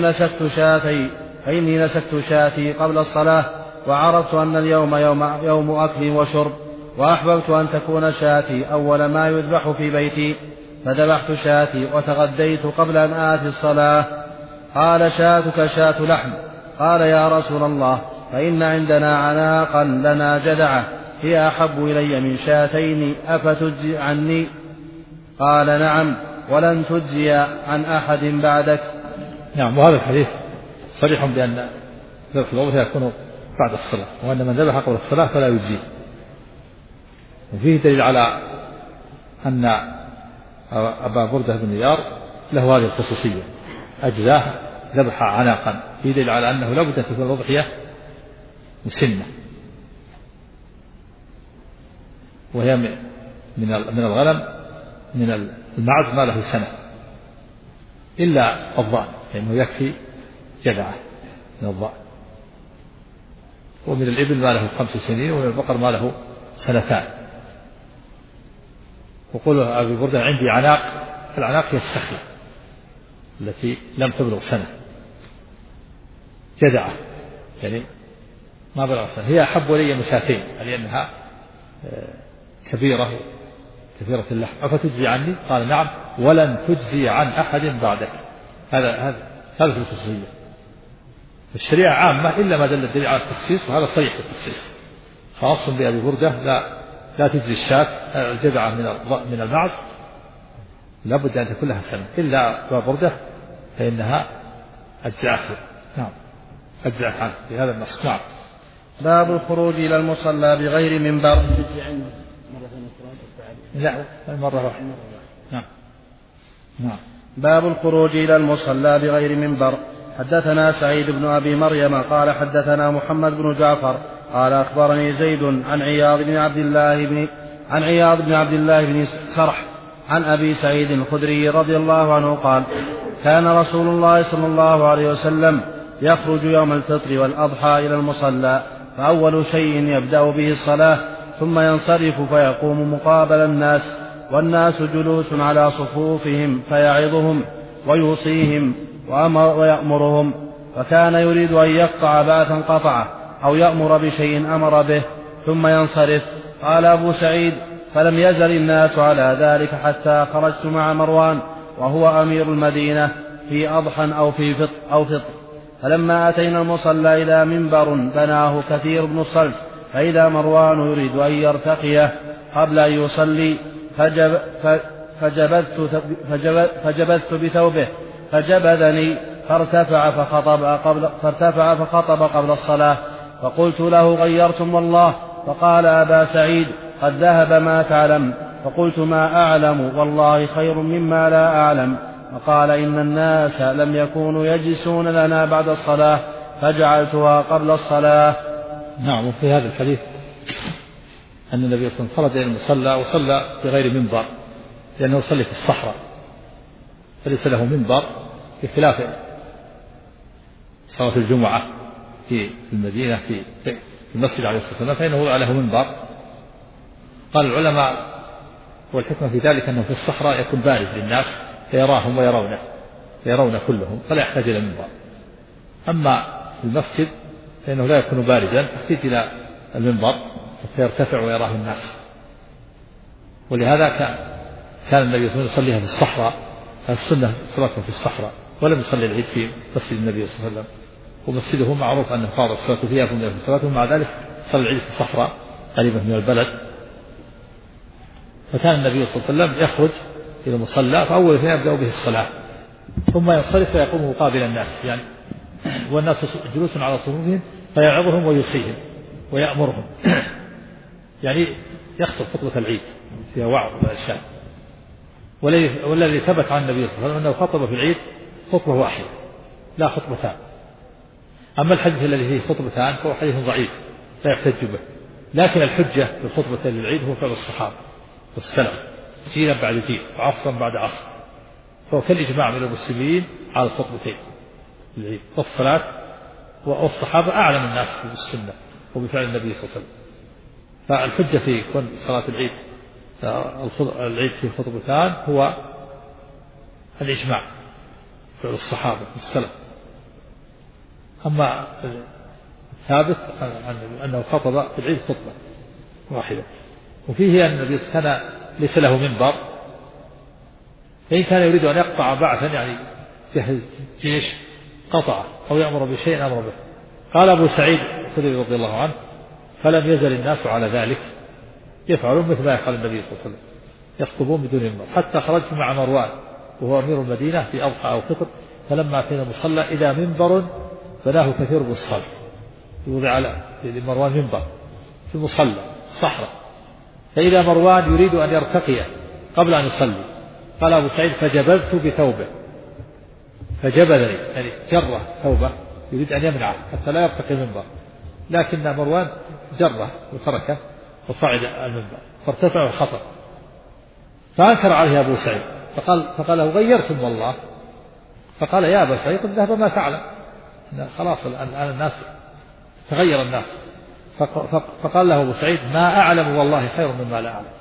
نسكت شاتي قبل الصلاة وعرفت أن اليوم يوم أكل وشرب، وأحببت أن تكون شاتي أول ما يذبح في بيتي، فذبحت شاتي وتغديت قبل أن آتي الصلاة. قال شاتك شاة لحم. قال يا رسول الله فإن عندنا عناقا لنا جذعة هي أحب إلي من شاتين أفتجزي عني؟ قال نعم ولن تجزي عن أحد بعدك. نعم. وهذا الحديث صريح بأن ذبح الأضحية يكون بعد الصلاة، وأن من ذبح قبل الصلاة فلا يجزي. وفيه دليل على أن أبا بردة بن نيار له هذه الخصوصية، أجزاه ذبح عناقا، فيه دليل على أنه لا بد أن تكون الأضحية مسنة، وهي من الغنم من المعز ما له سنة إلا الضأن، لأنه يكفي جذعة من الضأن، ومن الإبل ما له 5 سنين، ومن البقر ما له 2 سنين. وقول أبي بردة عندي عناق، العناق هي السخلة التي لم تبلغ سنة، جذعة يعني ما بلغ سنة، هي أحب لي من شاتين لأنها كبيرة كثيرة اللحم. أفتجزي عني؟ قال نعم ولن تجزي عن أحد بعدك. هذا في الخصوصية. الشريعة عامة إلا ما دل الدليل على التخصيص، وهذا صريح في التخصيص، خاص بأبي بردة لا تجزي الشاة الجذعة من المعز، لا بد أن تكون لها سنة، إلا أبا بردة فإنها أجزعته. نعم أجزعت عنه بهذا النص. نعم. باب الخروج إلى المصلى بغير منبر. لا مرة واحدة. نعم. نعم. باب الخروج إلى المصلى بغير منبر. حدثنا سعيد بن أبي مريم قال حدثنا محمد بن جعفر قال أخبرني زيد عن عياض بن عبد الله بن سرح عن أبي سعيد الخدري رضي الله عنه قال كان رسول الله صلى الله عليه وسلم يخرج يوم الفطر والأضحى إلى المصلى، فأول شيء يبدأ به الصلاة، ثم ينصرف فيقوم مقابل الناس، والناس جلوس على صفوفهم، فيعظهم ويوصيهم ويأمرهم، فكان يريد أن يقطع بعثا قطعه أو يأمر بشيء أمر به ثم ينصرف. قال أبو سعيد فلم يزل الناس على ذلك حتى خرجت مع مروان وهو أمير المدينة في أضحى أو فطر، فلما أتينا المصلى إلى منبر بناه كثير بن الصلت، فإذا مروان يريد أن يرتقيه قبل أن يصلي، فجبذت بثوبه فجبذني، فارتفع فخطب قبل الصلاة، فقلت له غيرتم والله؟ فقال أبا سعيد قد ذهب ما تعلم. فقلت ما أعلم والله خير مما لا أعلم. فقال إن الناس لم يكونوا يجلسون لنا بعد الصلاة فجعلتها قبل الصلاة. نعم. وفي هذا الحديث أن النبي صلى الله عليه وسلم خرج إلى المصلى وصلى بغير منبر، لأنه صلى في الصحراء فليس له منبر، بخلاف صلاة الجمعة في المدينة في المسجد عليه الصلاة والسلام فإنه له منبر. قال العلماء والحكمة في ذلك أنه في الصحراء يكون بارز للناس فيراهم ويرون كلهم، فلا يحتاج إلى منبر. أما في المسجد فإنه لا يكون بارزا، يحتاج إلى المنبر فيرتفع ويراه الناس. ولهذا كان النبي صلى الله عليه وسلم يصليها في الصحراء، السنة صلاته في الصحراء، ولم يصلي العيد في مسجد النبي صلى الله عليه وسلم، ومسجده معروف أنه فرض الصلاة فيها في صلاته، ومع ذلك صلى العيد في الصحراء قريبة من البلد. فكان النبي صلى الله عليه وسلم يخرج إلى المصلى، فأول شيء يبدأ به الصلاة، ثم ينصرف فيقوم مقابل الناس، يعني والناس جلوس على صفوفهم، فيعظهم ويوصيهم ويأمرهم. يعني يخطب خطبة العيد فيها وعظ وإرشاد. والذي ثبت عن النبي صلى الله عليه وسلم أنه خطب في العيد خطبة واحدة لا خطبتان. أما الحديث الذي فيه خطبتان فهو حديث ضعيف لا يحتج به، لكن الحجة بالخطبة للعيد هو فعل الصحابة والسلف جيلا بعد جيل وعصرا بعد عصر، فهو كالإجماع من المسلمين على الخطبتين للعيد والصلاة، والصحابة أعلم الناس بالسنة وبفعل النبي صلى الله عليه وسلم. فالحجة في كون صلاة العيد في خطبتان هو الإجماع فعل الصحابة والسلف. أما الثابت أنه خطب في العيد خطبة واحدة. وفيه أن النبي كان ليس له منبر، فإن كان يريد أن يقطع بعثا يعني جهز جيش قطعه أو يأمر بشيء أمر به. قال أبو سعيد الخدري رضي الله عنه فلم يزل الناس على ذلك يفعلون مثل ما يفعل النبي صلى الله عليه وسلم يخطبون بدون منبر، حتى خرجت مع مروان وهو أمير المدينة في أضحى أو فطر، فلما أتينا المصلى إذا منبر بناه كثير بالصلاة، يوضع لمروان منبر في المصلى الصحراء، فإذا مروان يريد أن يرتقي قبل أن يصلي قال أبو سعيد فجبذت بثوبه، فجبذني يعني جره ثوبه يريد أن يمنعه حتى لا يرتقي المنبر، لكن مروان جره وتركه وصعد المنبر فارتفع الخطر، فأنكر عليه أبو سعيد فقال له غيرتم والله. فقال يا أبا سعيد قد ذهب ما تعلم، خلاص الآن الناس تغير الناس. فقال له أبو سعيد ما أعلم والله خير مما لا أعلم.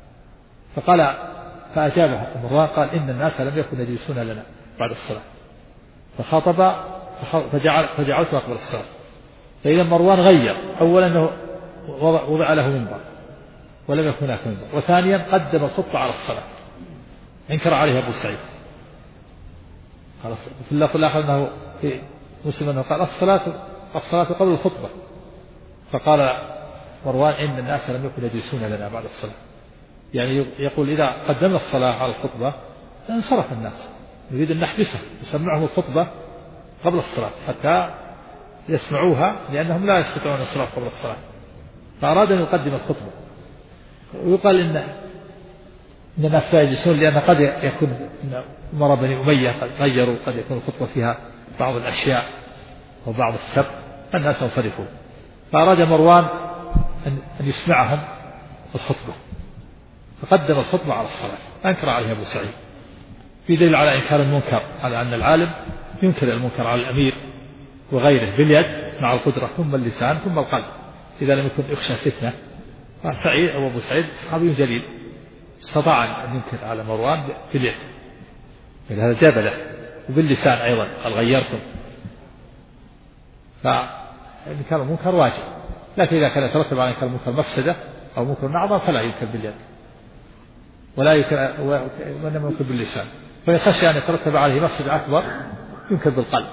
فأجابه مروان قال إن الناس لم يكن يجلسون لنا بعد الصلاة، فخاطب فجعلت أقبل الصلاة. فإذا مروان غير، أولا أنه وضع له منبر ولم يكن هناك منبر، وثانيا قدم الخطبة على الصلاة، انكر عليه أبو سعيد. في اللفظ الآخر أنه في مسلم أنه قال الصلاة قبل الخطبة، فقال مروان إن الناس لم يكن يجلسون لنا بعد الصلاة، يعني يقول إذا قدمنا الصلاة على الخطبة انصرف الناس، نريد أن نحبسه نسمعهم الخطبة قبل الصلاة حتى يسمعوها، لأنهم لا يستطيعون الصلاة قبل الصلاة، فأراد أن يقدم الخطبة. ويقال إن الناس لا يجلسون لأن قد يكون أمراء بني أمية قد غيروا، قد يكون الخطبة فيها بعض الأشياء وبعض السب، فالناس ينصرفون، فأراد مروان أن يسمعهم الخطبة فقدم الخطبة على الصلاة، أنكر عليه أبو سعيد. في دليل على إنكار المنكر، على أن العالم ينكر المنكر على الأمير وغيره باليد مع القدرة ثم اللسان ثم القلب إذا لم يكن يخشى فتنة. فسعيد أو أبو سعيد صحابي جليل استطاع أن ينكر على مروان باليد، هذا جاب له، وباللسان أيضا قال غيرتم. فإنكار المنكر واجب، لكن إذا كان يترتب على إنكار المنكر مفسدة أو منكر أعظم فلا ينكر باليد ولا ينكر، وإنما ينكر باللسان. فإن خشي أن يترتب عليه مفسدة أكبر ينكر بالقلب.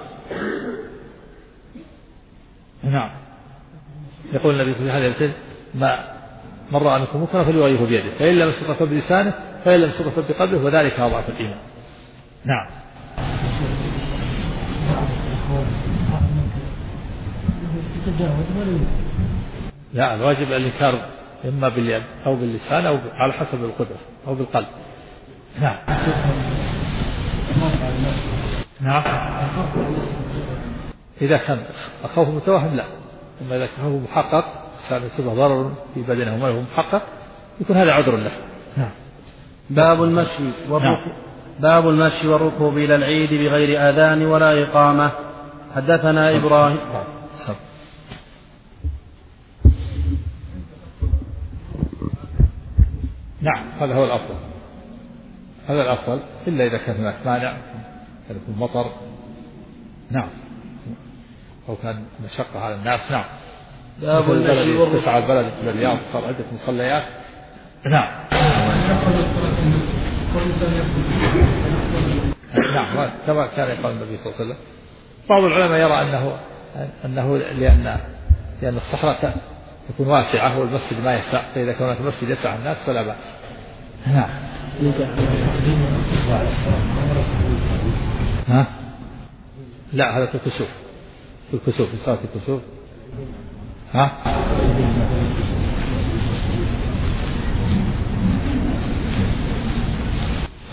نعم. يقول النبي صلى الله عليه وسلم من رأى منكم منكرا فليغيره بيده، فإن لم يستطع بلسانه فإن لم يستطع بقلبه، وذلك أضعف الإيمان. نعم. لا، الواجب الإنكار إما باليد أو باللسان أو على حسب القدرة أو بالقلب. نعم. نعم. إذا كان الخوف متوهم لا، أما إذا كان هو محقق سبب ضرر في بدنه وما هو محقق يكون هذا عذر له. نعم. باب المشي والركوب إلى العيد بغير أذان ولا إقامة. حدثنا إبراهيم. نعم، هذا هو الأفضل، هذا الأفضل، إلا إذا كان هناك مانع، كان يكون مطر، نعم، أو كان مشقة على الناس. نعم. باب المشي والركوب. تسعى البلد إلى الرياض صار عدة مصليات. نعم. نعم، كما كان يقول النبي صلى الله عليه وسلم. بعض العلماء يرى أنه لأن الصحراء تكون واسعة والمسجد ما يسع، فإذا كان المسجد يسع الناس فلا بأس. نعم. ها؟ لا، هذا في الكسوف، في الكسوف، في صلاة الكسوف. ها؟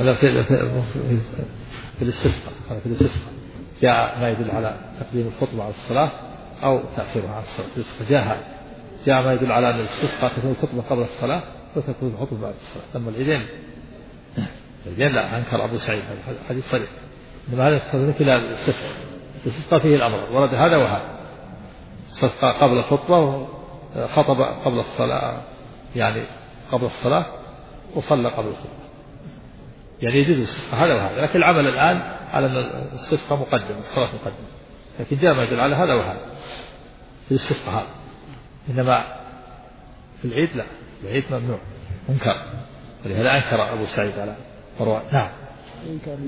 هذا في الاستسقاء جاء ما يدل على تقديم الخطبة على الصلاة أو تأخيرها على الصلاة. جاء ما يدل على أن الاستسقاء تكون الخطبة قبل الصلاة وتكون الخطبة بعد الصلاة. ثم العيدين لا أنكر أبو سعيد هذا حديث صريح، إنما هذا يقصد مثل الاستسقاء فيه الأمر ورد هذا وهذا. استسقى قبل الخطبة خطب قبل الصلاة، يعني قبل الصلاة وصلى قبل الخطبة، يعني يجوز الاستسقاء هذا وهذا. لكن العمل الآن على أن الاستسقاء مقدم الصلاة مقدم، لكن جاء ما يدل على هذا وهذا في الاستسقاء هذا. إنما في العيد لا، العيد ممنوع منكر، ولهذا أنكر أبو سعيد على مروان. نعم. الإنكار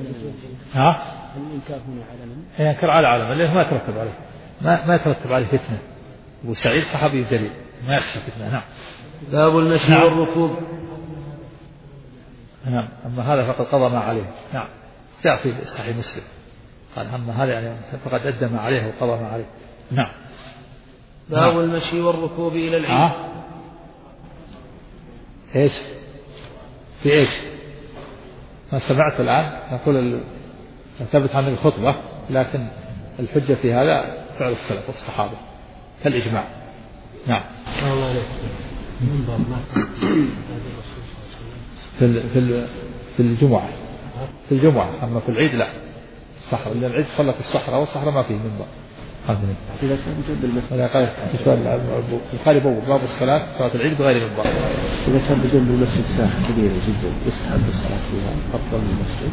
هنا علما. ينكر على علما لأنه ما يترتب عليه، ما يترتب عليه فتنة. أبو سعيد صحابي دليل ما يخشى فتنة. نعم. باب المشي والركوب. نعم. أما هذا فقد قضى ما عليه. نعم. جاء في صحيح مسلم قال أما هذا يعني فقد أدى ما عليه وقضى ما عليه. نعم. باب المشي والركوب إلى العيد. إيش في إيش ما سمعت الآن نقول ثبت عن الخطبة، لكن الحجة في هذا فعل السلف والصحابة كالإجماع. نعم. في الجمعة أما في العيد لا. الصحراء لأن العيد صلى في الصحراء والصحراء ما فيه منبر. إذا كان جنب المسجد. البخاري باب الصلاة صلاة العيد بغير منبر. إذا كان بجنب المسجد ساحة كبيرة جدا يسحب الصلاة فيها أفضل من المسجد.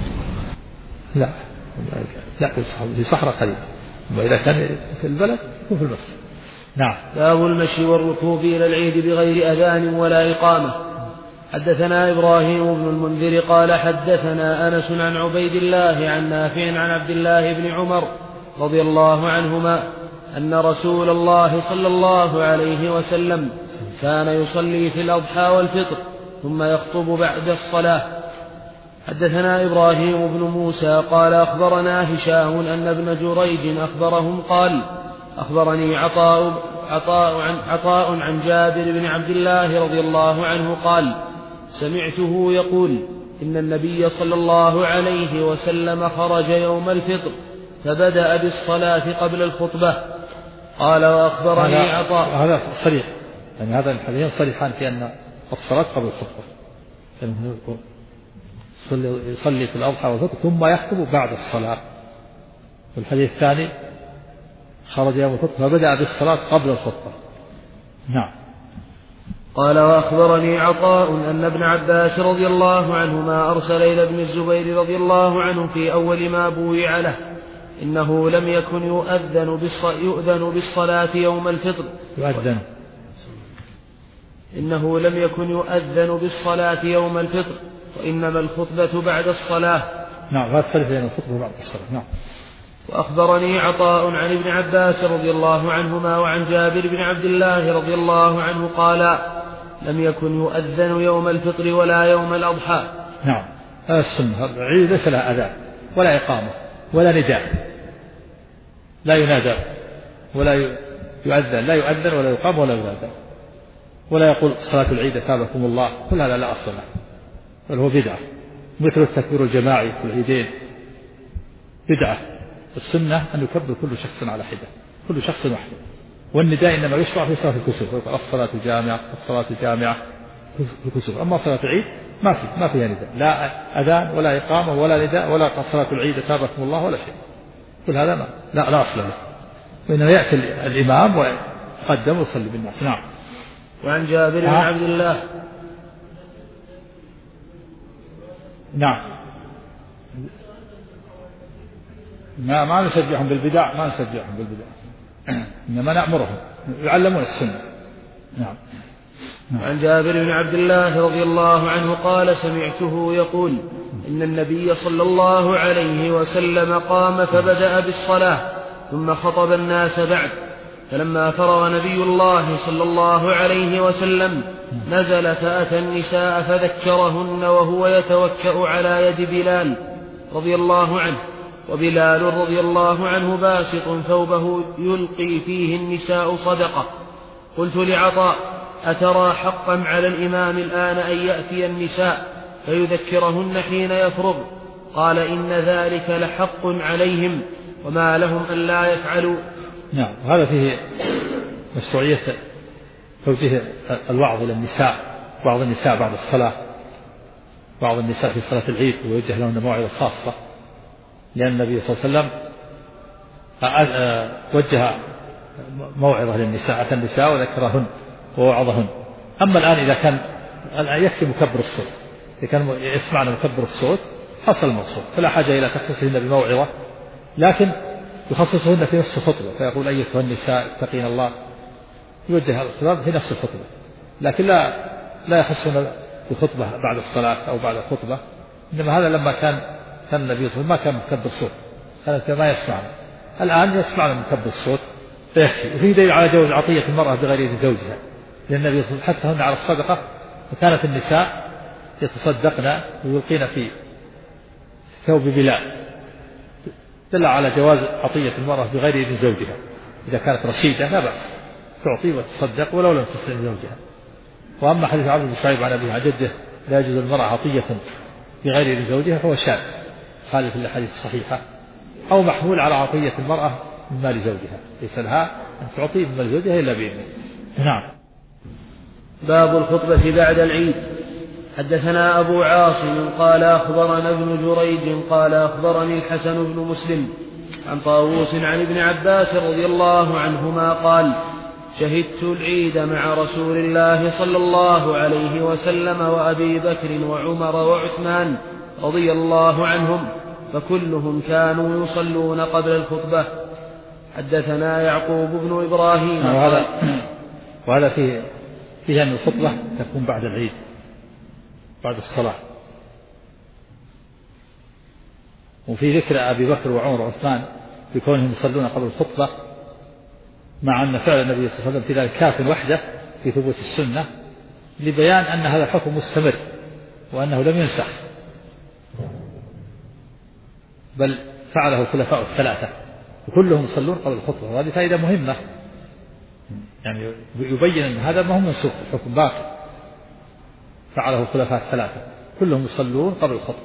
لا في صحراء قليل، وإذا كان في البلد يكون في المسجد. نعم. باب المشي والركوب إلى العيد بغير أذان ولا إقامة. حدثنا إبراهيم بن المنذر قال حدثنا أنس عن عبيد الله عن نافع عن عبد الله بن عمر رضي الله عنهما أن رسول الله صلى الله عليه وسلم كان يصلي في الأضحى والفطر ثم يخطب بعد الصلاة. حدثنا إبراهيم بن موسى قال أخبرنا هشام أن ابن جريج أخبرهم قال أخبرني عطاء عن جابر بن عبد الله رضي الله عنه قال سمعته يقول إن النبي صلى الله عليه وسلم خرج يوم الفطر فبدأ بالصلاة قبل الخطبة. قال وأخبرني عطاء. هذا صريح، يعني هذا الحديث صريحان في أن الصلاة قبل الخطبة، يصلي في الأضحى والفطر ثم يخطب بعد الصلاة. والحديث الثاني خرج يوم الفطر فبدأ بالصلاة قبل الخطبة. نعم. قال وأخبرني عطاء أن ابن عباس رضي الله عنهما أرسل إلى ابن الزبير رضي الله عنه في أول ما بويع له إنه لم يكن يؤذن بالصلاة يوم الفطر. إنه لم يكن يؤذن بالصلاة يوم الفطر وإنما الخطبة بعد الصلاة. نعم. لا تختلف بين الخطبة بعد الصلاة. نعم. وأخبرني عطاء عن ابن عباس رضي الله عنهما وعن جابر بن عبد الله رضي الله عنه قال لم يكن يؤذن يوم الفطر ولا يوم الأضحى. نعم. هذا السنة. العيد ليس لها أذان ولا إقامة ولا نداء، لا ينادى ولا يؤذن، لا يؤذن ولا يقام ولا ينادى، ولا يقول صلاة العيد أثابكم الله، كل هذا لا أصل له، بل هو بدعة، مثل التكبير الجماعي في العيدين بدعة. السنة أن يكبر كل شخص على حدة، كل شخص وحده، والنداء إنما يشرع في صلاة الكسوف، الصلاة جامعة الصلاة جامعة في الكسوف. أما صلاة العيد ما فيها نداء، لا أذان ولا إقامة ولا نداء ولا صلاة العيد أثابكم الله ولا شيء، كل هذا لا أصل له، وإنما يأتي الإمام ويقدم ويصلي بالناس. نعم. وعن جابر بن عبد الله. نعم. ما نشجعهم بالبدع، إنما نأمرهم يعلمون السنة. نعم. عن جابر بن عبد الله رضي الله عنه قال سمعته يقول إن النبي صلى الله عليه وسلم قام فبدأ بالصلاة ثم خطب الناس بعد، فلما فرغ نبي الله صلى الله عليه وسلم نزل فأتى النساء فذكرهن وهو يتوكأ على يد بلال رضي الله عنه، وبلال رضي الله عنه باسط ثوبه يلقي فيه النساء صدقة. قلت لعطاء أترى حقا على الإمام الآن أن يأتي النساء فيذكرهن حين يفرغ. قال إن ذلك لحق عليهم وما لهم أن لا يفعلوا. نعم. هذا فيه مشروعية توجيه الوعظ للنساء، بعض النساء بعد الصلاة، بعض النساء في صلاة العيد ويوجه لهن موعظة خاصة، لأن النبي صلى الله عليه وسلم وجه موعظة للنساء، أتى النساء وذكرهن ووعظهن. أما الآن إذا كان يكفي مكبر الصوت، إذا كان يسمعنا مكبر الصوت حصل المقصود، فلا حاجة إلى تخصيصهن بموعظة، لكن يخصصهن في نفس الخطبة، فيقول أيتها النساء اتقين الله، يوجه الخطاب في نفس الخطبة، لكن لا يخصهن بخطبة بعد الصلاة أو بعد الخطبة. إنما هذا لما كان النبي صلى الله عليه وسلم ما كان مكبر الصوت، كان ما يسمعنا. الآن يسمعنا مكبر الصوت فيكفي. وفي دليل على جواز عطية المرأة بغير إذن زوجها، لأن النبي صلى الله عليه وسلم حثهن على الصدقة، وكانت النساء يتصدقن ويلقين في ثوب بلال، دل على جواز عطية المرأة بغير إذن زوجها. إذا كانت رشيدة لا بأس تعطي وتصدق ولو لم تستأذن زوجها. وأما حديث عبد بن شعيب عن أبيه عن جده لا يجوز المرأة عطية بغير إذن زوجها فهو شاذ خالف الأحاديث الصحيحة، أو محمول على عطية المرأة من مال زوجها، ليس لها أن تعطي من مال زوجها إلا بإذنه. نعم. باب الخطبة بعد العيد. حدثنا أبو عاصم قال أخبرنا ابن جريج قال أخبرني الحسن بن مسلم عن طاووس عن ابن عباس رضي الله عنهما قال شهدت العيد مع رسول الله صلى الله عليه وسلم وأبي بكر وعمر وعثمان رضي الله عنهم، فكلهم كانوا يصلون قبل الخطبة. حدثنا يعقوب بن إبراهيم. وهذا فيه أن الخطبة تكون بعد العيد بعد الصلاة. وفي ذكر أبي بكر وعمر وعثمان بكونهم يصلون قبل الخطبة، مع أن فعل النبي صلى الله عليه وسلم في ذلك كاف وحده في ثبوت السنة، لبيان أن هذا الحكم مستمر وأنه لم ينسخ، بل فعله الخلفاء الثلاثة وكلهم يصلون قبل الخطبة. وهذه فائدة مهمة، يعني يبين أن هذا ما هو منسوخ، الحكم باقي، فعله الخلفاء الثلاثة كلهم يصلون قبل الخطبة.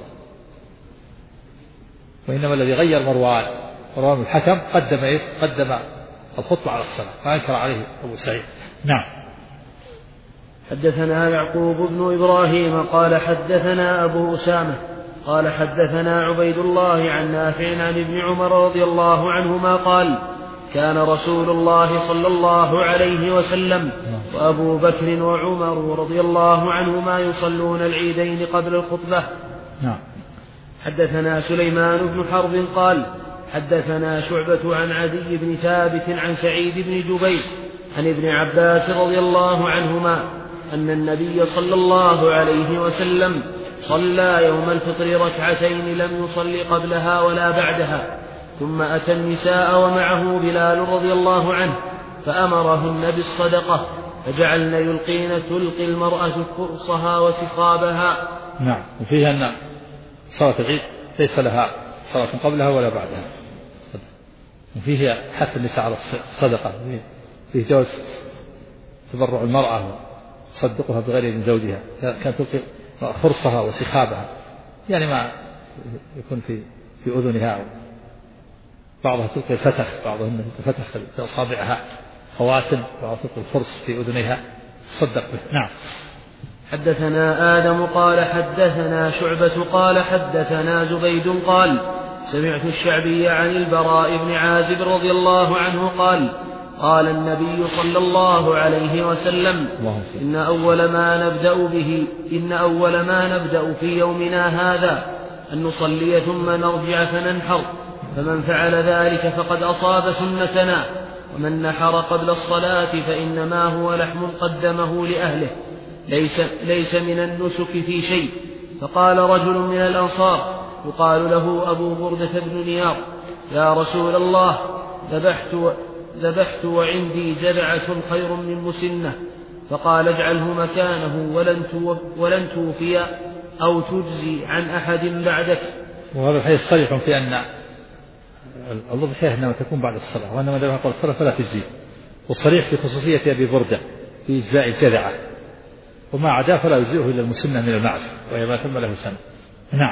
وإنما الذي غير مروان الحكم قدم الخطبة على الصلاة، فأنكر عليه أبو سعيد. نعم. حدثنا يعقوب بن إبراهيم قال حدثنا أبو أسامة قال حدثنا عبيد الله عن نافع عن ابن عمر رضي الله عنهما قال كان رسول الله صلى الله عليه وسلم وأبو بكر وعمر رضي الله عنهما يصلون العيدين قبل الخطبة. حدثنا سليمان بن حرب قال حدثنا شعبة عن عدي بن ثابت عن سعيد بن جبير عن ابن عباس رضي الله عنهما أن النبي صلى الله عليه وسلم صلى يوم الفطر ركعتين لم يصل قبلها ولا بعدها، ثم أتى النساء ومعه بلال رضي الله عنه فأمرهن بالصدقة فجعلن يلقين تلقي المرأة فرصها وسخابها. نعم. وفيها أن صلاة العيد ليس لها صلاة قبلها ولا بعدها، وفيه حث النساء على الصدقة، فيه جواز تبرع المرأة تصدقها بغير إذن زوجها، كانت تلقي فرصها وسخابها، يعني ما يكون في أذنها، بعضها تلقي فتخ، بعضهن تلقي فتخ في أصابعها خواتم، بعضها تلقي الفرص في أذنها تصدق به. نعم. حدثنا آدم قال حدثنا شعبة قال حدثنا زبيد قال سمعت الشعبي عن البراء بن عازب رضي الله عنه قال قال النبي صلى الله عليه وسلم إن أول ما نبدأ في يومنا هذا أن نصلي ثم نرجع فننحر، فمن فعل ذلك فقد أصاب سنتنا، ومن نحر قبل الصلاة فإنما هو لحم قدمه لأهله ليس من النسك في شيء. فقال رجل من الأنصار يقال له أبو بردة بن نيار يا رسول الله ذبحت وعندي جذعة خير من مسنة، فقال اجعله مكانه ولن توفي أو تجزي عن أحد بعدك. وهذا الحديث صريح في أن الأضحية إنما تكون بعد الصلاة، وأنما ذبح قبل الصلاة فلا تجزي، والصريح في خصوصية أبي بردة في إجزاء الجذعة، وما عداه فلا يجزئه إلا المسنة من المعز وهي ما تم له سنة. نعم.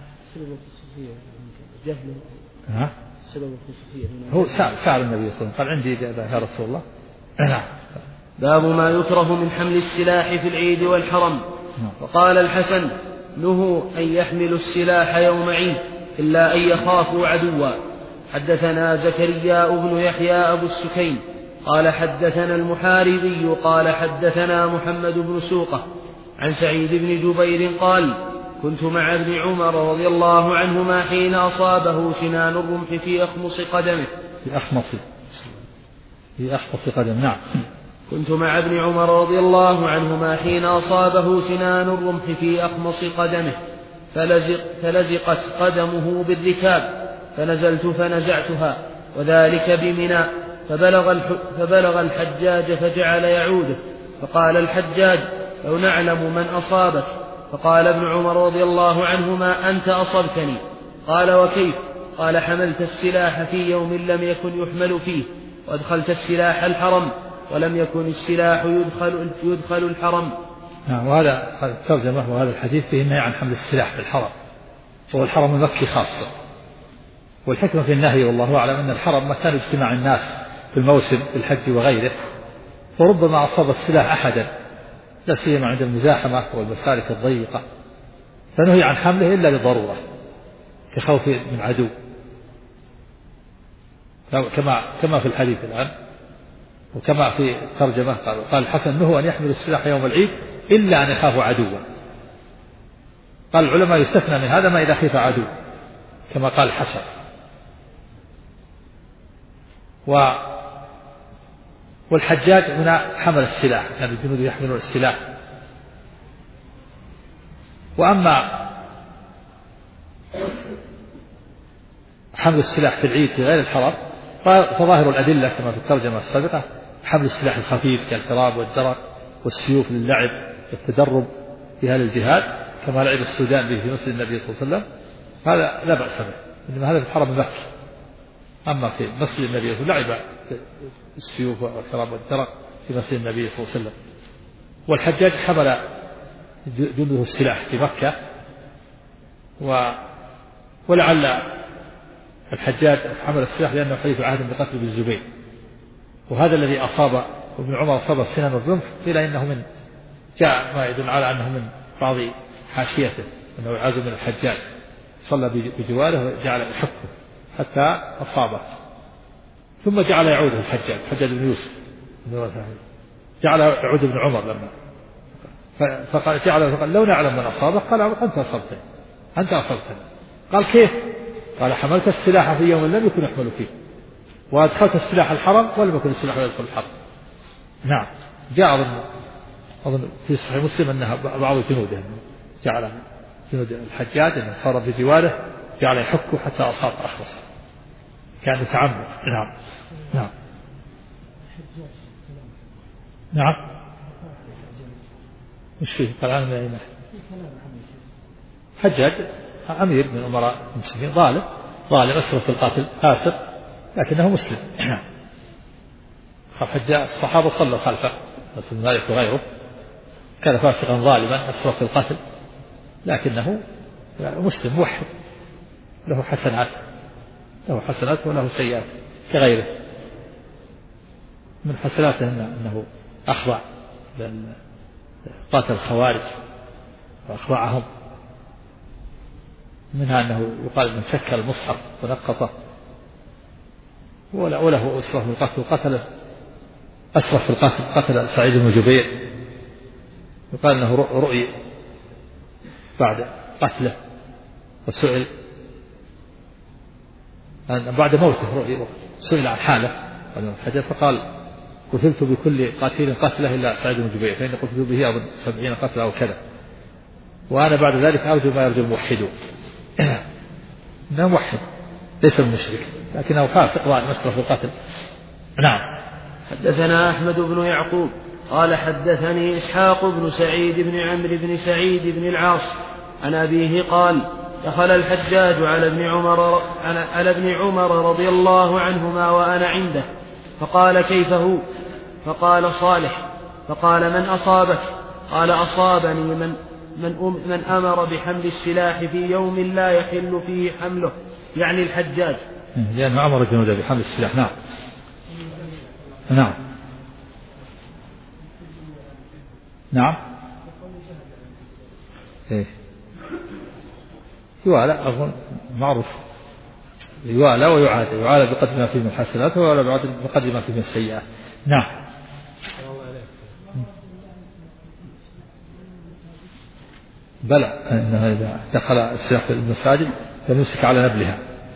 سبب الخصوصية هو سأل النبي صلى الله عليه وسلم قال عندي يا رسول الله. نعم. باب ما يكره من حمل السلاح في العيد والحرم. وقال الحسن نهوا أن يحملوا السلاح يوم عيد إلا أن يخافوا عدوا. حدثنا زكريا بن يحيى أبو السكين قال حدثنا المحاربي قال حدثنا محمد بن سوقة عن سعيد بن جبير قال كنت مع ابن عمر رضي الله عنهما حين أصابه سنان الرمح في أخمص قدمه. في أخمص قدمه. نعم. كنت مع ابن عمر رضي الله عنهما حين أصابه سنان الرمح في أخمص قدمه فلزقت قدمه بالركاب فنزلت فنزعتها وذلك بمنى فبلغ الحجاج فجعل يعوده فقال الحجاج لو نعلم من أصابك. فقال ابن عمر رضي الله عنهما أنت أصبتني. قال وكيف؟ قال حملت السلاح في يوم لم يكن يحمل فيه وأدخلت السلاح الحرم ولم يكن السلاح يدخل الحرم. وهذا الترجمة وهذا الحديث فيه النهي عن حمل السلاح في الحرم وهو الحرم المكي خاصة. والحكمة في النهي والله أعلم أن الحرم مكان اجتماع الناس في الموسم في الحج وغيره وربما أصاب السلاح أحدا لا سيما عند المزاحمة والمسالك الضيقة فنهي عن حمله إلا لضرورة كخوف من عدو كما في الحديث الآن وكما في الترجمة قال الحسن نهوا أن يحمل السلاح يوم العيد إلا أن يخافوا عدوا. قال العلماء يستثنى من هذا ما إذا خيف عدو كما قال الحسن. والحجاج هنا حمل السلاح كان الجنود يحملون السلاح. وأما حمل السلاح في العيد في غير الحرم فظاهر الأدلة كما في الترجمة السابقة حمل السلاح الخفيف كالكراب والدرع والسيوف للعب والتدرب في هذا الجهاد كما لعب السودان به في مسجد النبي صلى الله عليه وسلم هذا لا بأس به إنما هذا في الحرم المكي. أما في مسجد النبي صلى الله عليه وسلم لعب السيوف والكراب والدرع في مسجد النبي صلى الله عليه وسلم. والحجاج حمل جنده السلاح في مكة ولعل الحجاج حمل السلاح لأنه حديث عهد بقتل ابن الزبير وهذا الذي أصاب ابن عمر أصاب سنان الرمح قيل إنه من جاء ما يدل على أنه من بعض حاشيته أنه يعز من الحجاج صلى بجواره وجعل يحكه حتى أصابه ثم جعل يعوده الحجاج بن يوسف جعل يعود ابن عمر لما فقال لو نعلم من أصابه قال أنت أصبتني. قال كيف؟ قال حملت السلاح في يوم لم يكن يحمل فيه وأدخلت السلاح الحرم ولم يكن السلاح يدخل الحرم. نعم. جاء أظن في صحيح مسلم أنها بعض جنوده جعل جنود الحجاج أنه صار بجواره جعل يحكه حتى أصاب أخرس كان متعمد. نعم مش فيه قال عنه من أي ناحية. حجاج أمير من أمراء المسلمين ظالم أسرف في القاتل فاسق لكنه مسلم. حجاج الصحابة صلوا خلفه بن مالك وغيره كان فاسقا ظالما أسرف في القتل لكنه مسلم موحد له حسنات وله سيئات كغيره. من حسناته أنه أخضع قاتل الخوارج وأخضعهم منها أنه يقال من شك المصحف ونقطه وله أسرف في القتل وقتل أسرف في القتل قتل سعيد بن جبير يقال أنه رؤي بعد قتله وسئل بعد موته رؤي سئل عن حاله فقال قتلت بكل قاتل قتله إلا سعيد بن جبير فإن قتلت به أظن 70 قتله أو كذا وأنا بعد ذلك أرجو ما يرجو الموحدون. إنه موحد ليس المشرك لكنه فاسق ومسرف في القتل. نعم. حدثنا أحمد بن يعقوب قال حدثني إسحاق بن سعيد بن عمرو بن سعيد بن العاص عن أبيه قال دخل الحجاج على ابن عمر رضي الله عنهما وأنا عنده فقال كيف هو؟ فقال صالح. فقال من أصابك؟ قال أصابني من أمر بحمل السلاح في يوم لا يحل فيه حمله، يعني الحجاج، لأنه أمر الجنود بحمل السلاح. نعم نعم نعم. إيه يوالى أظن معروف، يوالى ويعاد، يعالى بقدر ما فيه من الحسنات ويوالى بقدر ما فيه من السيئات. نعم. بلى أنه إذا دخل السلاح في المساجد فيمسك على نبلها،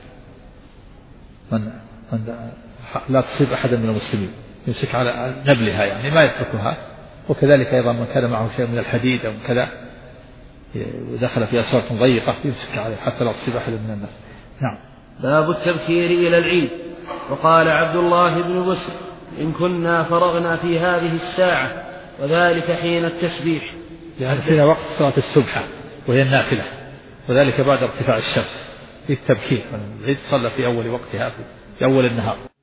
من لا تصيب أحدا من المسلمين، يمسك على نبلها يعني ما يتركها. وكذلك أيضا من كان معه شيء من الحديد أو كذا ودخل في أسواق ضيقة يمسك عليه حتى لا تصيب أحدا من الناس. نعم. باب التبكير إلى العيد. وقال عبد الله بن بسر: إن كنا فرغنا في هذه الساعة، وذلك حين التسبيح، يعني فينا وقت صلاة السبحة وهي النافلة، وذلك بعد ارتفاع الشمس في التبكير. العيد صلى في أول وقتها في أول النهار.